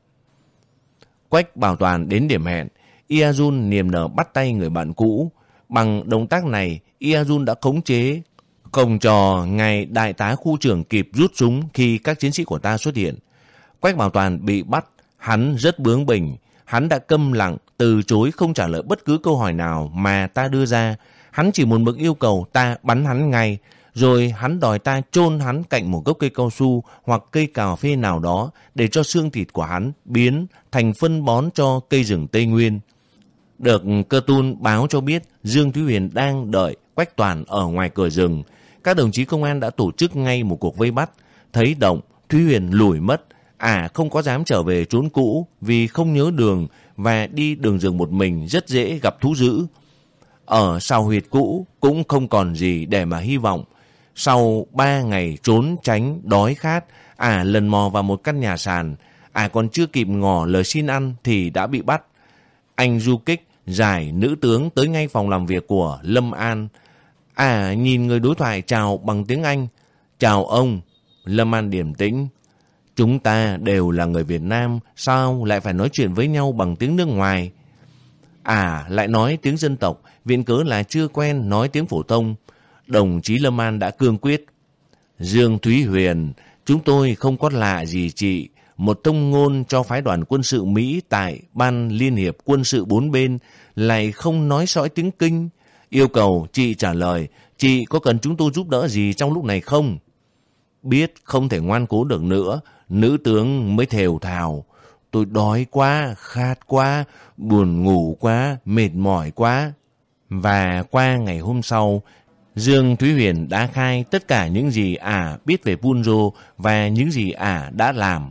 Quách Bảo Toàn đến điểm hẹn, Iazun niềm nở bắt tay người bạn cũ. Bằng động tác này, Iazun đã khống chế không cho ngài đại tá khu trưởng kịp rút súng khi các chiến sĩ của ta xuất hiện. Quách Bảo Toàn bị bắt, hắn rất bướng bỉnh, hắn đã câm lặng, từ chối không trả lời bất cứ câu hỏi nào mà ta đưa ra. Hắn chỉ một mực yêu cầu ta bắn hắn ngay, rồi hắn đòi ta chôn hắn cạnh một gốc cây cao su hoặc cây cà phê nào đó để cho xương thịt của hắn biến thành phân bón cho cây rừng Tây Nguyên. Được cơ tun báo cho biết Dương Thúy Huyền đang đợi Quách Toàn ở ngoài cửa rừng. Các đồng chí công an đã tổ chức ngay một cuộc vây bắt. Thấy động, Thúy Huyền lủi mất. À không có dám trở về trốn cũ vì không nhớ đường và đi đường rừng một mình rất dễ gặp thú dữ. Ở sau huyệt cũ cũng không còn gì để mà hy vọng. Sau ba ngày trốn tránh đói khát, à lần mò vào một căn nhà sàn. À còn chưa kịp ngỏ lời xin ăn thì đã bị bắt. Anh du kích giải nữ tướng tới ngay phòng làm việc của Lâm An. À nhìn người đối thoại chào bằng tiếng Anh. Chào ông. Lâm An điềm tĩnh. Chúng ta đều là người Việt Nam, sao lại phải nói chuyện với nhau bằng tiếng nước ngoài? À lại nói tiếng dân tộc, viện cớ là chưa quen nói tiếng phổ thông. Đồng chí Lâm An đã cương quyết. Dương Thúy Huyền, chúng tôi không có lạ gì chị. Một thông ngôn cho phái đoàn quân sự Mỹ tại Ban Liên hiệp quân sự bốn bên lại không nói sõi tiếng Kinh. Yêu cầu chị trả lời, chị có cần chúng tôi giúp đỡ gì trong lúc này không? Biết không thể ngoan cố được nữa, nữ tướng mới thều thào. Tôi đói quá, khát quá, buồn ngủ quá, mệt mỏi quá. Và qua ngày hôm sau, Dương Thúy Huyền đã khai tất cả những gì ả biết về Punjo và những gì ả đã làm.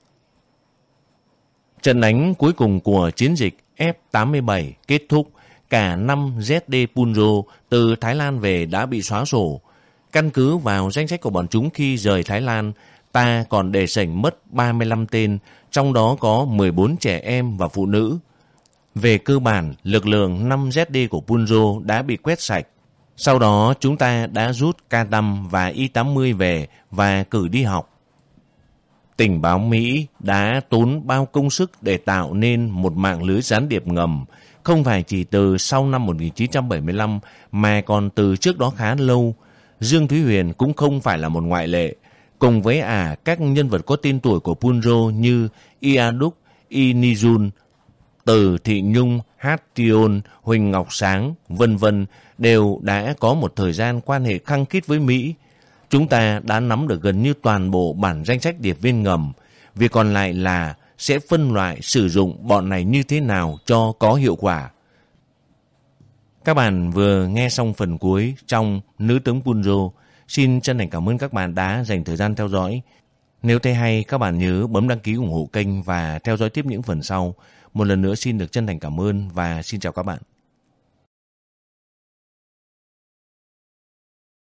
Trận đánh cuối cùng của chiến dịch F tám mươi bảy kết thúc. Cả năm Z D Punjo từ Thái Lan về đã bị xóa sổ. Căn cứ vào danh sách của bọn chúng khi rời Thái Lan, ta còn để sảnh mất ba mươi lăm tên, trong đó có mười bốn trẻ em và phụ nữ. Về cơ bản, lực lượng năm Z D của Punjo đã bị quét sạch. Sau đó chúng ta đã rút K năm và I tám mươi về và cử đi học. Tình báo Mỹ đã tốn bao công sức để tạo nên một mạng lưới gián điệp ngầm, không phải chỉ từ sau năm một nghìn chín trăm bảy mươi lăm mà còn từ trước đó khá lâu. Dương Thúy Huyền cũng không phải là một ngoại lệ. Cùng với ả, các nhân vật có tên tuổi của Punjo như Iaduk, Inizun, Từ Thị Nhung, Hát Tion, Huỳnh Ngọc Sáng, vân vân đều đã có một thời gian quan hệ khăng khít với Mỹ. Chúng ta đã nắm được gần như toàn bộ bản danh sách điệp viên ngầm. Việc còn lại là sẽ phân loại sử dụng bọn này như thế nào cho có hiệu quả. Các bạn vừa nghe xong phần cuối trong Nữ tướng Punjo. Xin chân thành cảm ơn các bạn đã dành thời gian theo dõi. Nếu thấy hay, các bạn nhớ bấm đăng ký ủng hộ kênh và theo dõi tiếp những phần sau. Một lần nữa xin được chân thành cảm ơn và xin chào các bạn.